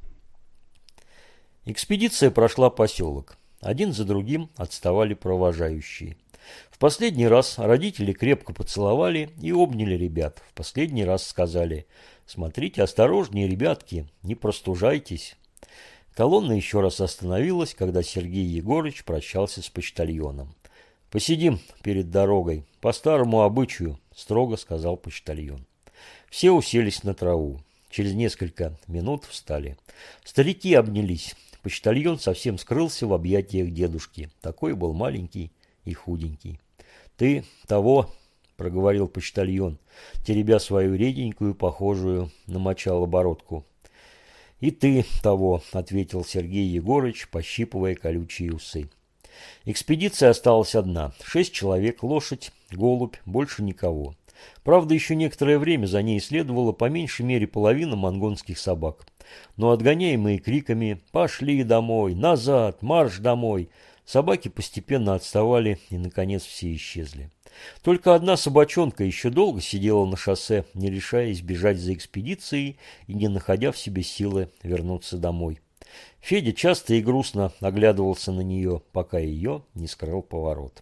Экспедиция прошла поселок. Один за другим отставали провожающие. В последний раз родители крепко поцеловали и обняли ребят. В последний раз сказали: «Смотрите осторожнее, ребятки, не простужайтесь». Колонна еще раз остановилась, когда Сергей Егорыч прощался с почтальоном. «Посидим перед дорогой, по старому обычаю», — строго сказал почтальон. Все уселись на траву. Через несколько минут встали. Старики обнялись. Почтальон совсем скрылся в объятиях дедушки. Такой был маленький и худенький. «Ты того», — проговорил почтальон, теребя свою реденькую, похожую на мочало бородку. «И ты того», — ответил Сергей Егорыч, пощипывая колючие усы. Экспедиция осталась одна. 6 человек, лошадь, голубь, больше никого. Правда, еще некоторое время за ней следовала по меньшей мере половина монгонских собак. Но отгоняемые криками «Пошли домой! Назад! Марш домой!» собаки постепенно отставали и, наконец, все исчезли. Только одна собачонка еще долго сидела на шоссе, не решаясь бежать за экспедицией и не находя в себе силы вернуться домой. Федя часто и грустно оглядывался на нее, пока ее не скрыл поворот.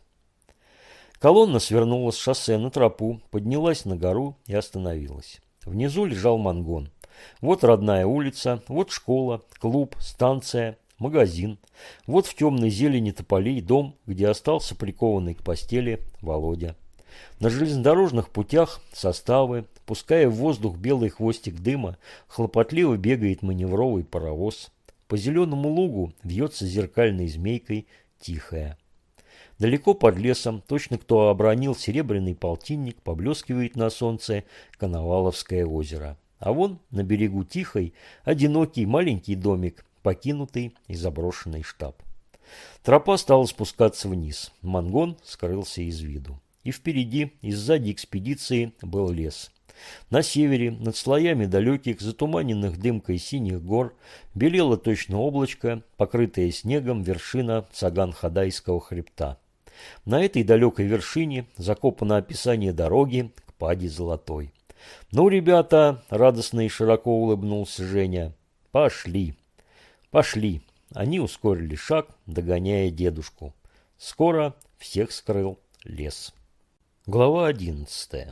Колонна свернула с шоссе на тропу, поднялась на гору и остановилась. Внизу лежал Монгон. Вот родная улица, вот школа, клуб, станция, магазин. Вот в темной зелени тополей дом, где остался прикованный к постели Володя. На железнодорожных путях составы, пуская в воздух белый хвостик дыма, хлопотливо бегает маневровый паровоз. По зеленому лугу вьется зеркальной змейкой тихая. Далеко под лесом, точно кто обронил серебряный полтинник, поблескивает на солнце Коноваловское озеро. А вон на берегу Тихой одинокий маленький домик, покинутый и заброшенный штаб. Тропа стала спускаться вниз. Монгон скрылся из виду. И впереди, и сзади экспедиции был лес. На севере, над слоями далеких, затуманенных дымкой синих гор, белело точно облачко, покрытое снегом вершина Цаган-Хадайского хребта. На этой далекой вершине закопано описание дороги к Паде Золотой. «Ну, ребята!» – радостно и широко улыбнулся Женя. «Пошли!» «Пошли!» Они ускорили шаг, догоняя дедушку. Скоро всех скрыл лес. Глава 11.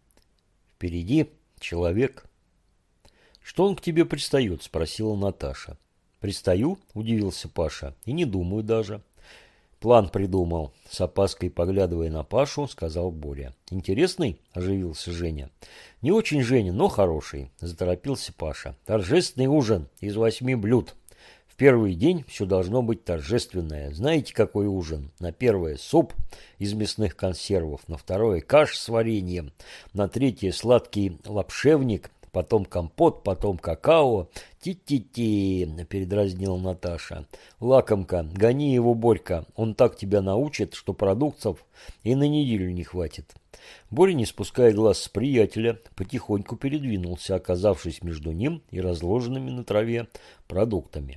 Впереди человек. «Что он к тебе пристает?» – спросила Наташа. «Пристаю?» – удивился Паша. «И не думаю даже». «План придумал», – с опаской поглядывая на Пашу, сказал Боря. «Интересный?» – оживился Женя. «Не очень, Женя, но хороший», – заторопился Паша. «Торжественный ужин из 8 блюд. В первый день все должно быть торжественное. Знаете, какой ужин? На первое – суп из мясных консервов, на второе – каша с вареньем, на третье – сладкий лапшевник, потом компот, потом какао. Ти-ти-ти, передразнила Наташа. Лакомка, гони его, Борька, он так тебя научит, что продуктов и на неделю не хватит. Боря, не спуская глаз с приятеля, потихоньку передвинулся, оказавшись между ним и разложенными на траве продуктами.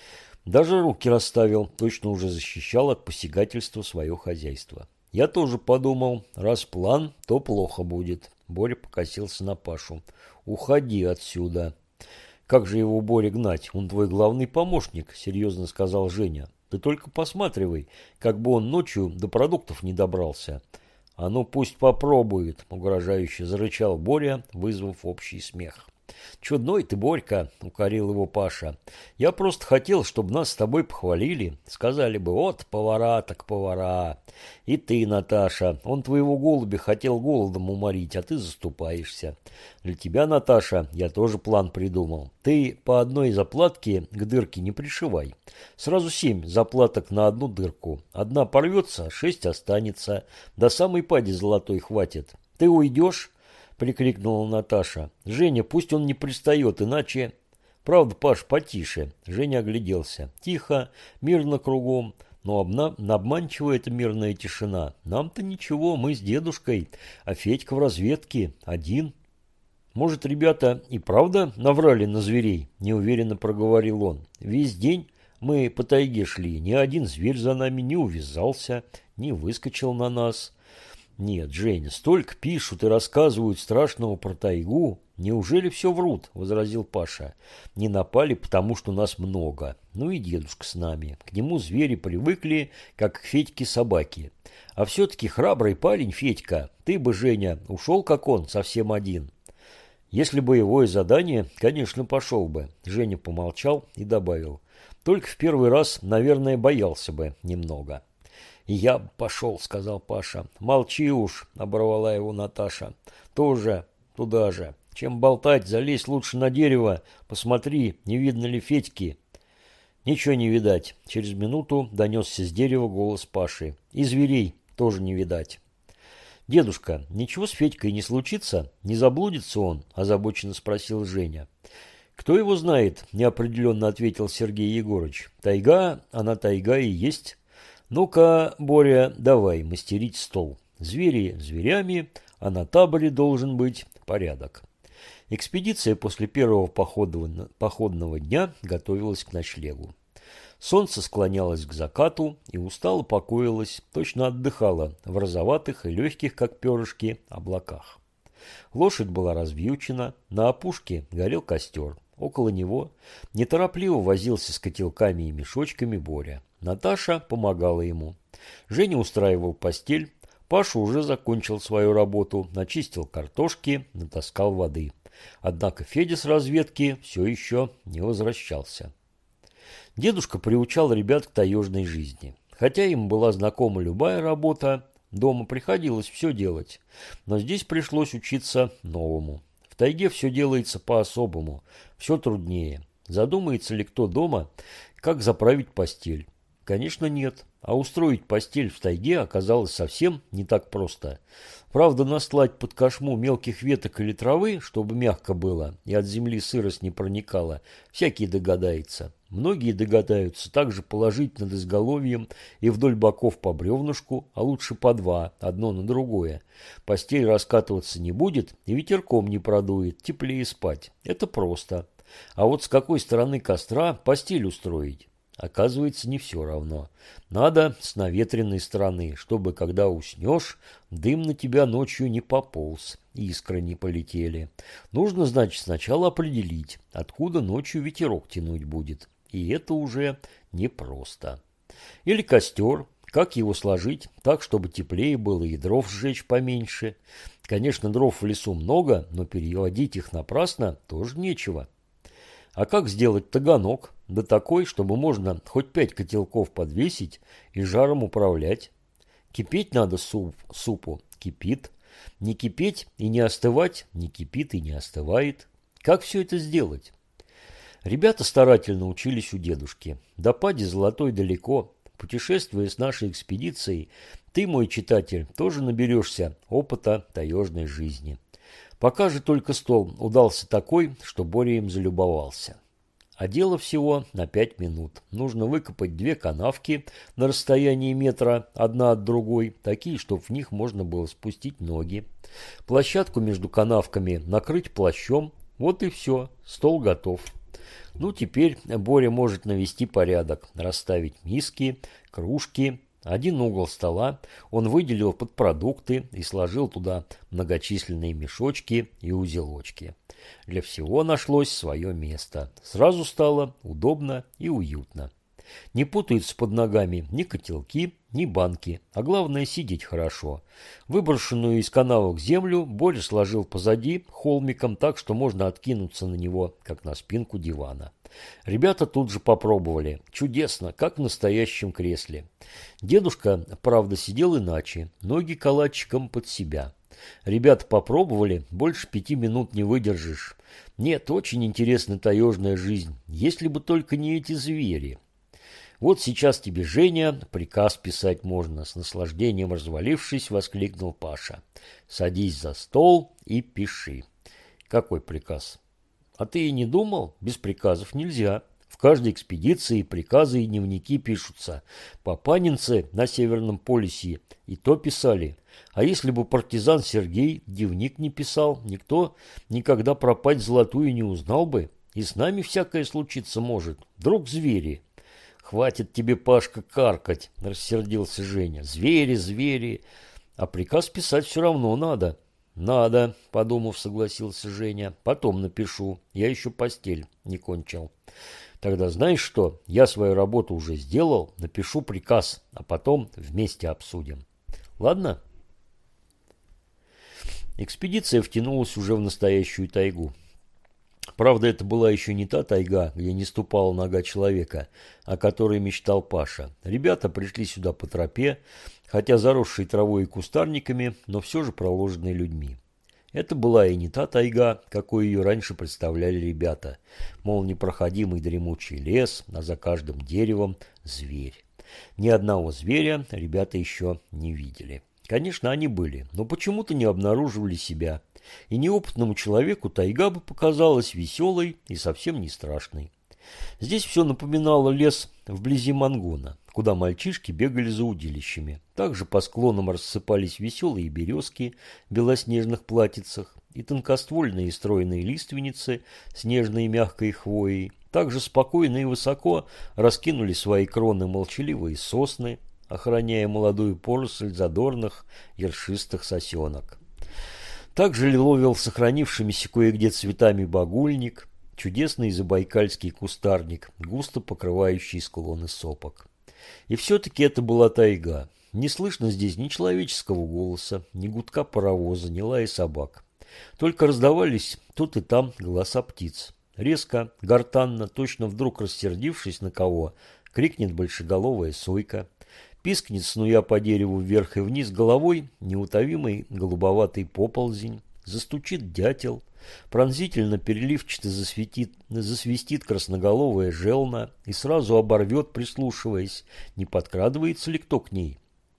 Даже руки расставил, точно уже защищал от посягательства свое хозяйство. Я тоже подумал, раз план, то плохо будет. Боря покосился на Пашу. «Уходи отсюда». «Как же его, Боря, гнать? Он твой главный помощник», – серьезно сказал Женя. «Ты только посматривай, как бы он ночью до продуктов не добрался». «А ну пусть попробует», – угрожающе зарычал Боря, вызвав общий смех. «Чудной ты, Борька», — укорил его Паша. «Я просто хотел, чтобы нас с тобой похвалили. Сказали бы, вот повара так повара. И ты, Наташа, он твоего голубя хотел голодом уморить, а ты заступаешься. Для тебя, Наташа, я тоже план придумал. Ты по одной заплатке к дырке не пришивай. Сразу 7 заплаток на одну дырку. Одна порвется, 6 останется. До самой Пади Золотой хватит. Ты уйдешь?» — прикрикнула Наташа. «Женя, пусть он не пристает, иначе...» «Правда, Паш, потише». Женя огляделся. Тихо, мирно кругом, но обманчивая эта мирная тишина. «Нам-то ничего, мы с дедушкой, а Федька в разведке, один». «Может, ребята и правда наврали на зверей?» — неуверенно проговорил он. «Весь день мы по тайге шли, ни один зверь за нами не увязался, не выскочил на нас». «Нет, Женя, столько пишут и рассказывают страшного про тайгу. Неужели все врут?» – возразил Паша. «Не напали, потому что нас много. Ну и дедушка с нами. К нему звери привыкли, как к Федьке собаки. А все-таки храбрый парень Федька. Ты бы, Женя, ушел, как он, совсем один». «Если боевое задание, конечно, пошел бы». Женя помолчал и добавил. «Только в первый раз, наверное, боялся бы немного». «Я б пошел», — сказал Паша. «Молчи уж», — оборвала его Наташа. «Тоже туда же. Чем болтать, залезь лучше на дерево. Посмотри, не видно ли Федьки». Ничего не видать. Через минуту донесся с дерева голос Паши. «И зверей тоже не видать». «Дедушка, ничего с Федькой не случится? Не заблудится он?» – озабоченно спросил Женя. «Кто его знает?» – неопределенно ответил Сергей Егорыч. «Тайга, она тайга и есть. Ну-ка, Боря, давай мастерить стол. Звери зверями, а на таборе должен быть порядок». Экспедиция после первого походного дня готовилась к ночлегу. Солнце склонялось к закату и устало покоилось, точно отдыхало в розоватых и легких, как перышки, облаках. Лошадь была развьючена, на опушке горел костер. Около него неторопливо возился с котелками и мешочками Боря. Наташа помогала ему. Женя устраивал постель. Паша уже закончил свою работу, начистил картошки, натаскал воды. Однако Федя с разведки все еще не возвращался. Дедушка приучал ребят к таежной жизни. Хотя им была знакома любая работа, дома приходилось все делать. Но здесь пришлось учиться новому. В тайге все делается по-особому, все труднее. Задумается ли кто дома, как заправить постель? Конечно, нет. А устроить постель в тайге оказалось совсем не так просто. Правда, настлать под кошму мелких веток или травы, чтобы мягко было и от земли сырость не проникала, всякий догадается. Многие догадаются также положить над изголовьем и вдоль боков по бревнышку, а лучше по два, одно на другое. Постель раскатываться не будет и ветерком не продует, теплее спать. Это просто. А вот с какой стороны костра постель устроить? Оказывается, не все равно. Надо с наветренной стороны, чтобы, когда уснешь, дым на тебя ночью не пополз, искры не полетели. Нужно, значит, сначала определить, откуда ночью ветерок тянуть будет. И это уже непросто. Или костер. Как его сложить так, чтобы теплее было и дров сжечь поменьше? Конечно, дров в лесу много, но переводить их напрасно тоже нечего. А как сделать таганок? Да такой, чтобы можно хоть 5 котелков подвесить и жаром управлять. Кипеть надо супу. Кипит. Не кипеть и не остывать. Не кипит и не остывает. Как все это сделать? Ребята старательно учились у дедушки. До пади Золотой далеко. Путешествуя с нашей экспедицией, ты, мой читатель, тоже наберешься опыта таежной жизни. Пока же только стол удался такой, что Боря им залюбовался. А дело всего на 5 минут. Нужно выкопать 2 канавки на расстоянии метра одна от другой, такие, чтобы в них можно было спустить ноги. Площадку между канавками накрыть плащом. Вот и все, стол готов. Ну, теперь Боря может навести порядок, расставить миски, кружки. Один угол стола он выделил под продукты и сложил туда многочисленные мешочки и узелочки. Для всего нашлось свое место. Сразу стало удобно и уютно. Не путаются под ногами ни котелки, ни банки, а главное сидеть хорошо. Выброшенную из канавок землю Боря сложил позади холмиком так, что можно откинуться на него, как на спинку дивана. Ребята тут же попробовали. Чудесно, как в настоящем кресле. Дедушка, правда, сидел иначе, ноги калачиком под себя. Ребята попробовали, больше 5 минут не выдержишь. Нет, очень интересная таежная жизнь, если бы только не эти звери. Вот сейчас тебе, Женя, приказ писать можно, с наслаждением развалившись, воскликнул Паша. Садись за стол и пиши. Какой приказ? А ты и не думал? Без приказов нельзя. В каждой экспедиции приказы и дневники пишутся. Папанинцы на Северном полюсе и то писали. А если бы партизан Сергей дневник не писал, никто никогда про падь Золотую не узнал бы. И с нами всякое случиться может. Вдруг звери. «Хватит тебе, Пашка, каркать!» – рассердился Женя. «Звери, звери! А приказ писать все равно надо». «Надо», – подумав, согласился Женя. «Потом напишу. Я еще постель не кончил». «Тогда знаешь что? Я свою работу уже сделал. Напишу приказ, а потом вместе обсудим. Ладно?» Экспедиция втянулась уже в настоящую тайгу. Правда, это была еще не та тайга, где не ступала нога человека, о которой мечтал Паша. Ребята пришли сюда по тропе, хотя заросшей травой и кустарниками, но все же проложенной людьми. Это была и не та тайга, какой ее раньше представляли ребята. Мол, непроходимый дремучий лес, а за каждым деревом зверь. Ни одного зверя ребята еще не видели. Конечно, они были, но почему-то не обнаруживали себя. И неопытному человеку тайга бы показалась веселой и совсем не страшной. Здесь все напоминало лес вблизи Мангона, куда мальчишки бегали за удилищами. Также по склонам рассыпались веселые березки в белоснежных платьицах и тонкоствольные стройные лиственницы с нежной и мягкой хвоей. Также спокойно и высоко раскинули свои кроны молчаливые сосны, охраняя молодую поросль задорных ершистых сосенок. Также лиловил сохранившимися кое-где цветами багульник, чудесный забайкальский кустарник, густо покрывающий склоны сопок. И все-таки это была тайга. Не слышно здесь ни человеческого голоса, ни гудка паровоза, ни лая собак. Только раздавались тут и там голоса птиц. Резко, гортанно, точно вдруг рассердившись на кого, крикнет большеголовая сойка. Пискнет, снуя по дереву вверх и вниз головой, неутомимый голубоватый поползень. Застучит дятел. Пронзительно переливчато засвистит красноголовая желна и сразу оборвет, прислушиваясь, не подкрадывается ли кто к ней.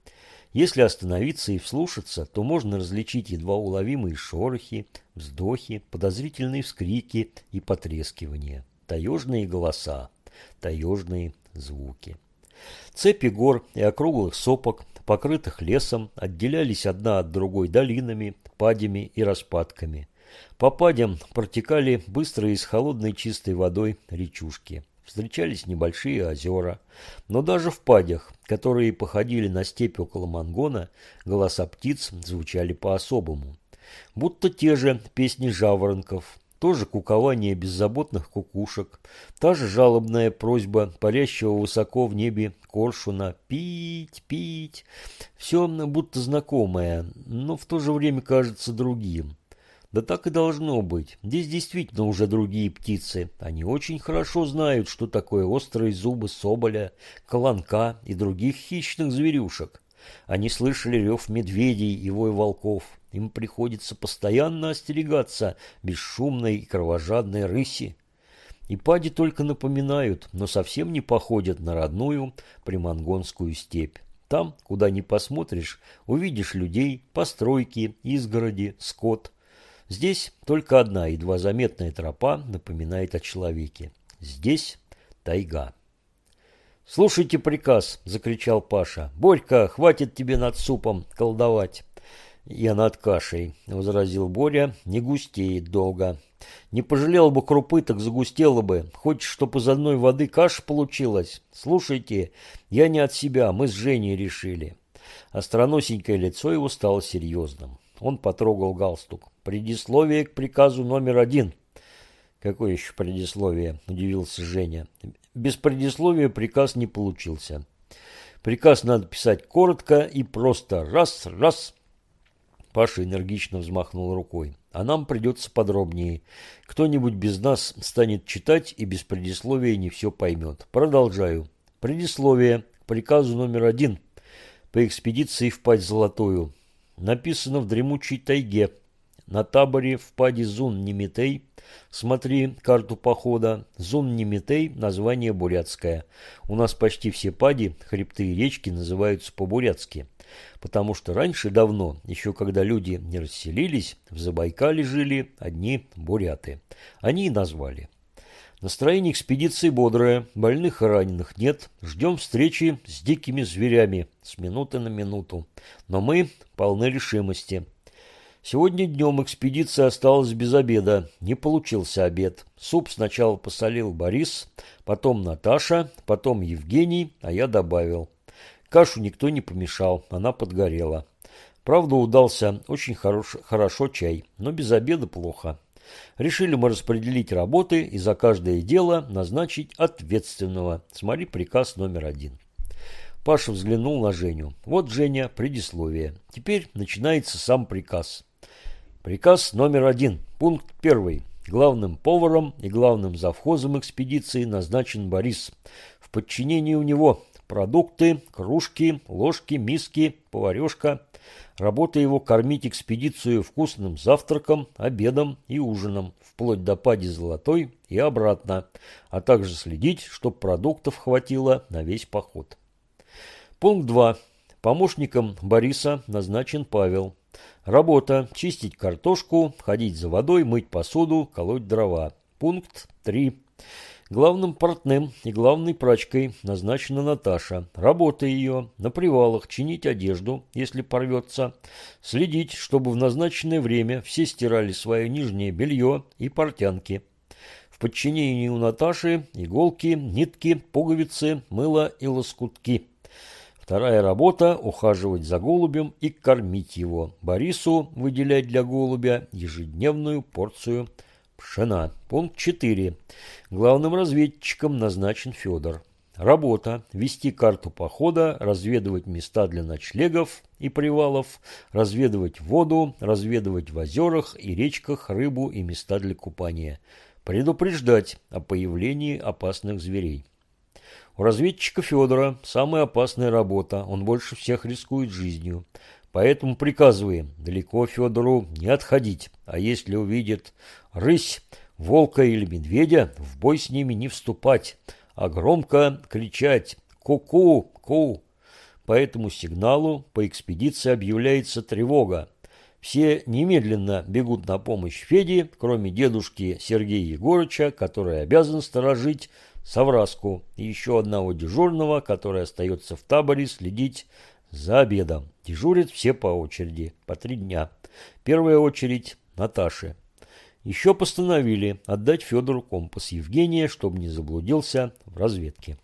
Если остановиться и вслушаться, то можно различить едва уловимые шорохи, вздохи, подозрительные вскрики и потрескивания, таежные голоса, таежные звуки. Цепи гор и округлых сопок, покрытых лесом, отделялись одна от другой долинами, падями и распадками. По падям протекали быстрые с холодной чистой водой речушки. Встречались небольшие озера. Но даже в падях, которые походили на степь около Мангона, голоса птиц звучали по-особому. Будто те же песни жаворонков, тоже кукование беззаботных кукушек, та же жалобная просьба парящего высоко в небе коршуна «пить, пить». Все будто знакомое, но в то же время кажется другим. Да так и должно быть. Здесь действительно уже другие птицы. Они очень хорошо знают, что такое острые зубы соболя, колонка и других хищных зверюшек. Они слышали рев медведей и вой волков. Им приходится постоянно остерегаться бесшумной и кровожадной рыси. И пади только напоминают, но совсем не походят на родную примангонскую степь. Там, куда ни посмотришь, увидишь людей, постройки, изгороди, скот. Здесь только одна едва заметная тропа напоминает о человеке. Здесь тайга. «Слушайте приказ!» – закричал Паша. «Борька, хватит тебе над супом колдовать!» «Я над кашей», – возразил Боря, – «не густеет долго. Не пожалел бы крупы, так загустело бы. Хочешь, чтоб из одной воды каша получилась? Слушайте, я не от себя, мы с Женей решили». Остроносенькое лицо его стало серьезным. Он потрогал галстук. «Предисловие к приказу номер 1». «Какое еще предисловие?» – удивился Женя. «Без предисловия приказ не получился. Приказ надо писать коротко и просто. Раз, раз». Паша энергично взмахнул рукой. «А нам придется подробнее. Кто-нибудь без нас станет читать и без предисловия не все поймет. Продолжаю. Предисловие к приказу номер 1 по экспедиции впадь Золотую. Написано в дремучей тайге. На таборе впади Зун-Неметей. Смотри карту похода. Зун-Неметей – название бурятское. У нас почти все пади, хребты и речки называются по-бурятски. Потому что раньше давно, еще когда люди не расселились, в Забайкале жили одни буряты. Они и назвали. Настроение экспедиции бодрое, больных и раненых нет. Ждем встречи с дикими зверями с минуты на минуту. Но мы полны решимости. Сегодня днем экспедиция осталась без обеда. Не получился обед. Суп сначала посолил Борис, потом Наташа, потом Евгений, а я добавил. Кашу никто не помешал, она подгорела. Правда, удался очень хорошо чай, но без обеда плохо. Решили мы распределить работы и за каждое дело назначить ответственного. Смотри приказ номер 1. Паша взглянул на Женю. Вот, Женя, предисловие. Теперь начинается сам приказ. Приказ номер 1. Пункт 1. Главным поваром и главным завхозом экспедиции назначен Борис. В подчинении у него продукты, кружки, ложки, миски, поварешка. Работа его кормить экспедицию вкусным завтраком, обедом и ужином, вплоть до пади золотой и обратно, а также следить, чтобы продуктов хватило на весь поход. Пункт 2. Помощником Бориса назначен Павел. Работа – чистить картошку, ходить за водой, мыть посуду, колоть дрова. Пункт 3. Главным портным и главной прачкой назначена Наташа. Работа ее – на привалах чинить одежду, если порвется, следить, чтобы в назначенное время все стирали свое нижнее белье и портянки. В подчинении у Наташи иголки, нитки, пуговицы, мыло и лоскутки. Вторая работа – ухаживать за голубем и кормить его. Борису выделять для голубя ежедневную порцию пшена. Пункт 4. Главным разведчиком назначен Федор. Работа – вести карту похода, разведывать места для ночлегов и привалов, разведывать воду, разведывать в озерах и речках рыбу и места для купания. Предупреждать о появлении опасных зверей. У разведчика Федора самая опасная работа, он больше всех рискует жизнью. Поэтому приказываем далеко Федору не отходить, а если увидит рысь, волка или медведя, в бой с ними не вступать, а громко кричать «Ку-ку! Ку!». По этому сигналу по экспедиции объявляется тревога. Все немедленно бегут на помощь Феде, кроме дедушки Сергея Егорыча, который обязан сторожить совраску, и еще одного дежурного, который остается в таборе следить за обедом. Дежурят все по очереди, по 3 дня. Первая очередь Наташе. Еще постановили отдать Федору компас Евгения, чтобы не заблудился в разведке.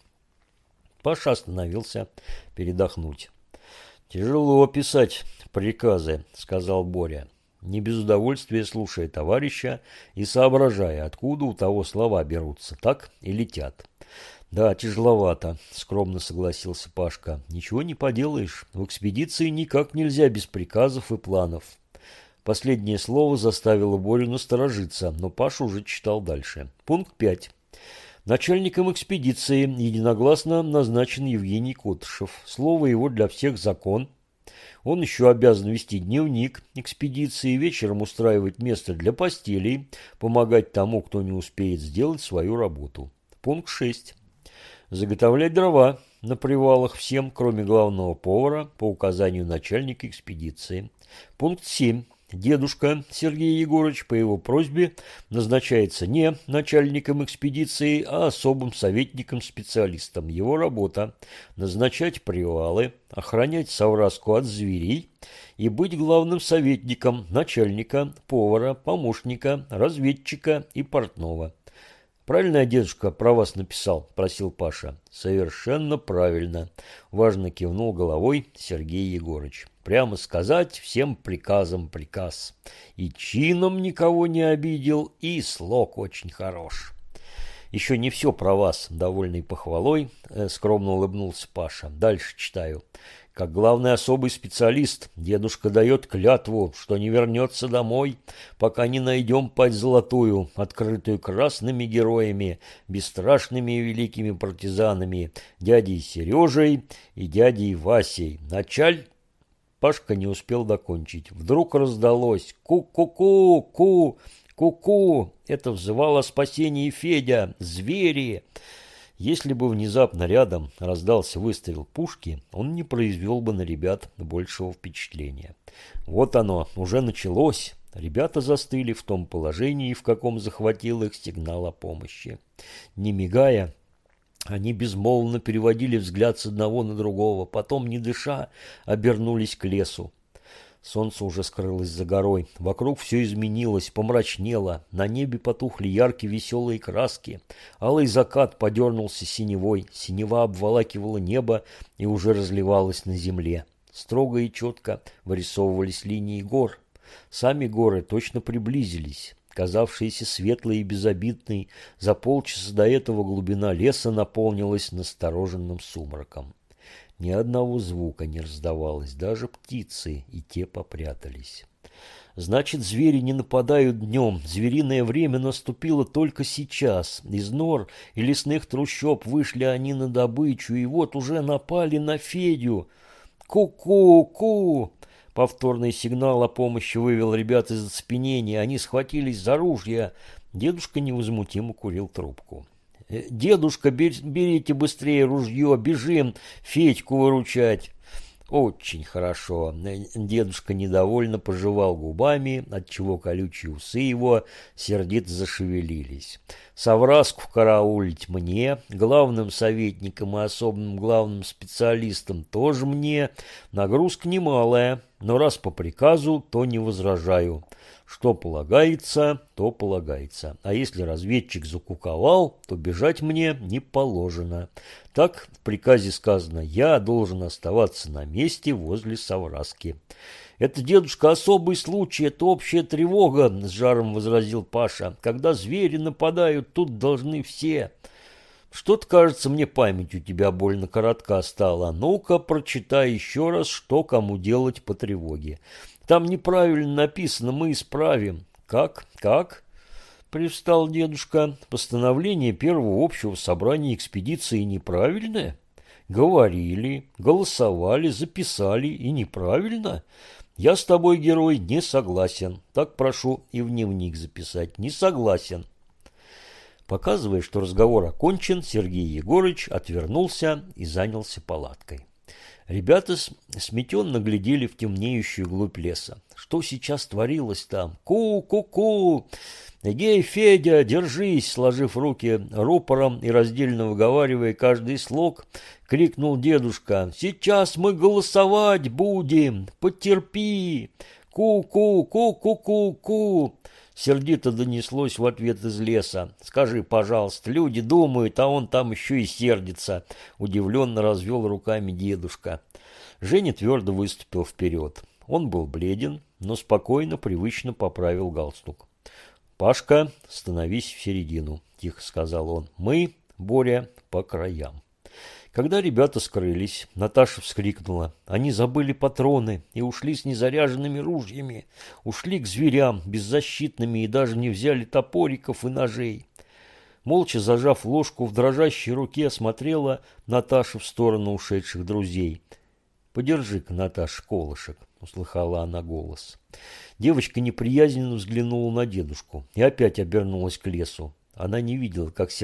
Паша остановился передохнуть. «Тяжело писать приказы», — сказал Боря, не без удовольствия слушая товарища и соображая, откуда у того слова берутся, так и летят. «Да, тяжеловато», — скромно согласился Пашка. «Ничего не поделаешь, в экспедиции никак нельзя без приказов и планов». Последнее слово заставило Борю насторожиться, но Паша уже читал дальше. Пункт 5. Начальником экспедиции единогласно назначен Евгений Котышев. Слово его для всех закон. Он еще обязан вести дневник экспедиции, вечером устраивать место для постелей, помогать тому, кто не успеет сделать свою работу. Пункт 6. Заготовлять дрова на привалах всем, кроме главного повара, по указанию начальника экспедиции. Пункт 7. Дедушка Сергей Егорыч по его просьбе назначается не начальником экспедиции, а особым советником-специалистом. Его работа – назначать привалы, охранять совраску от зверей и быть главным советником начальника, повара, помощника, разведчика и портного. «Правильно я, дедушка, про вас написал?» – просил Паша. «Совершенно правильно», – важно кивнул головой Сергей Егорыч. «Прямо сказать, всем приказом приказ. И чином никого не обидел, и слог очень хорош». «Еще не все про вас», – довольный похвалой, скромно улыбнулся Паша. «Дальше читаю. Как главный особый специалист, дедушка дает клятву, что не вернется домой, пока не найдем пать золотую, открытую красными героями, бесстрашными и великими партизанами, дядей Сережей и дядей Васей. Пашка не успел докончить. Вдруг раздалось «Ку-ку-ку! Ку! Ку-ку!» Это взывал о спасении Федя. «Звери!» Если бы внезапно рядом раздался выстрел пушки, он не произвел бы на ребят большего впечатления. Вот оно, уже началось. Ребята застыли в том положении, в каком захватил их сигнал о помощи. Не мигая, они безмолвно переводили взгляд с одного на другого, потом, не дыша, обернулись к лесу. Солнце уже скрылось за горой. Вокруг все изменилось, помрачнело. На небе потухли яркие веселые краски. Алый закат подернулся синевой. Синева обволакивала небо и уже разливалась на земле. Строго и четко вырисовывались линии гор. Сами горы точно приблизились. Казавшаяся светлой и безобидной, за полчаса до этого глубина леса наполнилась настороженным сумраком. Ни одного звука не раздавалось, даже птицы, и те попрятались. Значит, звери не нападают днем. Звериное время наступило только сейчас. Из нор и лесных трущоб вышли они на добычу, и вот уже напали на Федю. Ку-ку-ку! Повторный сигнал о помощи вывел ребят из оцепенения. Они схватились за ружья. Дедушка невозмутимо курил трубку. «Дедушка, берите быстрее ружье, бежим Федьку выручать!» «Очень хорошо». Дедушка недовольно пожевал губами, отчего колючие усы его сердито зашевелились. «Совраску караулить мне, главным советником и особым главным специалистом тоже мне. Нагрузка немалая, но раз по приказу, то не возражаю. Что полагается, то полагается. А если разведчик закуковал, то бежать мне не положено. Так в приказе сказано, я должен оставаться на месте возле Совраски». «Это, дедушка, особый случай, это общая тревога», — с жаром возразил Паша. «Когда звери нападают, тут должны все». «Что-то, кажется, мне память у тебя больно коротка стала. Ну-ка, прочитай еще раз, что кому делать по тревоге. Там неправильно написано, мы исправим». «Как? Как?» — привстал дедушка. «Постановление первого общего собрания экспедиции неправильное? Говорили, голосовали, записали и неправильно? Я с тобой, герой, не согласен. Так прошу и в дневник записать. Не согласен». Показывая, что разговор окончен, Сергей Егорыч отвернулся и занялся палаткой. Ребята сметенно глядели в темнеющую глубь леса. Что сейчас творилось там? Ку-ку-ку! «Эгей, Федя, держись!» Сложив руки рупором и раздельно выговаривая каждый слог, крикнул дедушка. «Сейчас мы голосовать будем! Потерпи! Ку-ку, ку-ку-ку-ку!» Сердито донеслось в ответ из леса. «Скажи, пожалуйста, люди думают, а он там еще и сердится!» Удивленно развел руками дедушка. Женя твердо выступил вперед. Он был бледен, но спокойно, привычно поправил галстук. «Пашка, становись в середину», – тихо сказал он. «Мы, Боря, по краям». Когда ребята скрылись, Наташа вскрикнула. Они забыли патроны и ушли с незаряженными ружьями. Ушли к зверям, беззащитными, и даже не взяли топориков и ножей. Молча зажав ложку в дрожащей руке, смотрела Наташа в сторону ушедших друзей. «Подержи-ка, Наташа, колышек», — услыхала она голос. Девочка неприязненно взглянула на дедушку и опять обернулась к лесу. Она не видела, как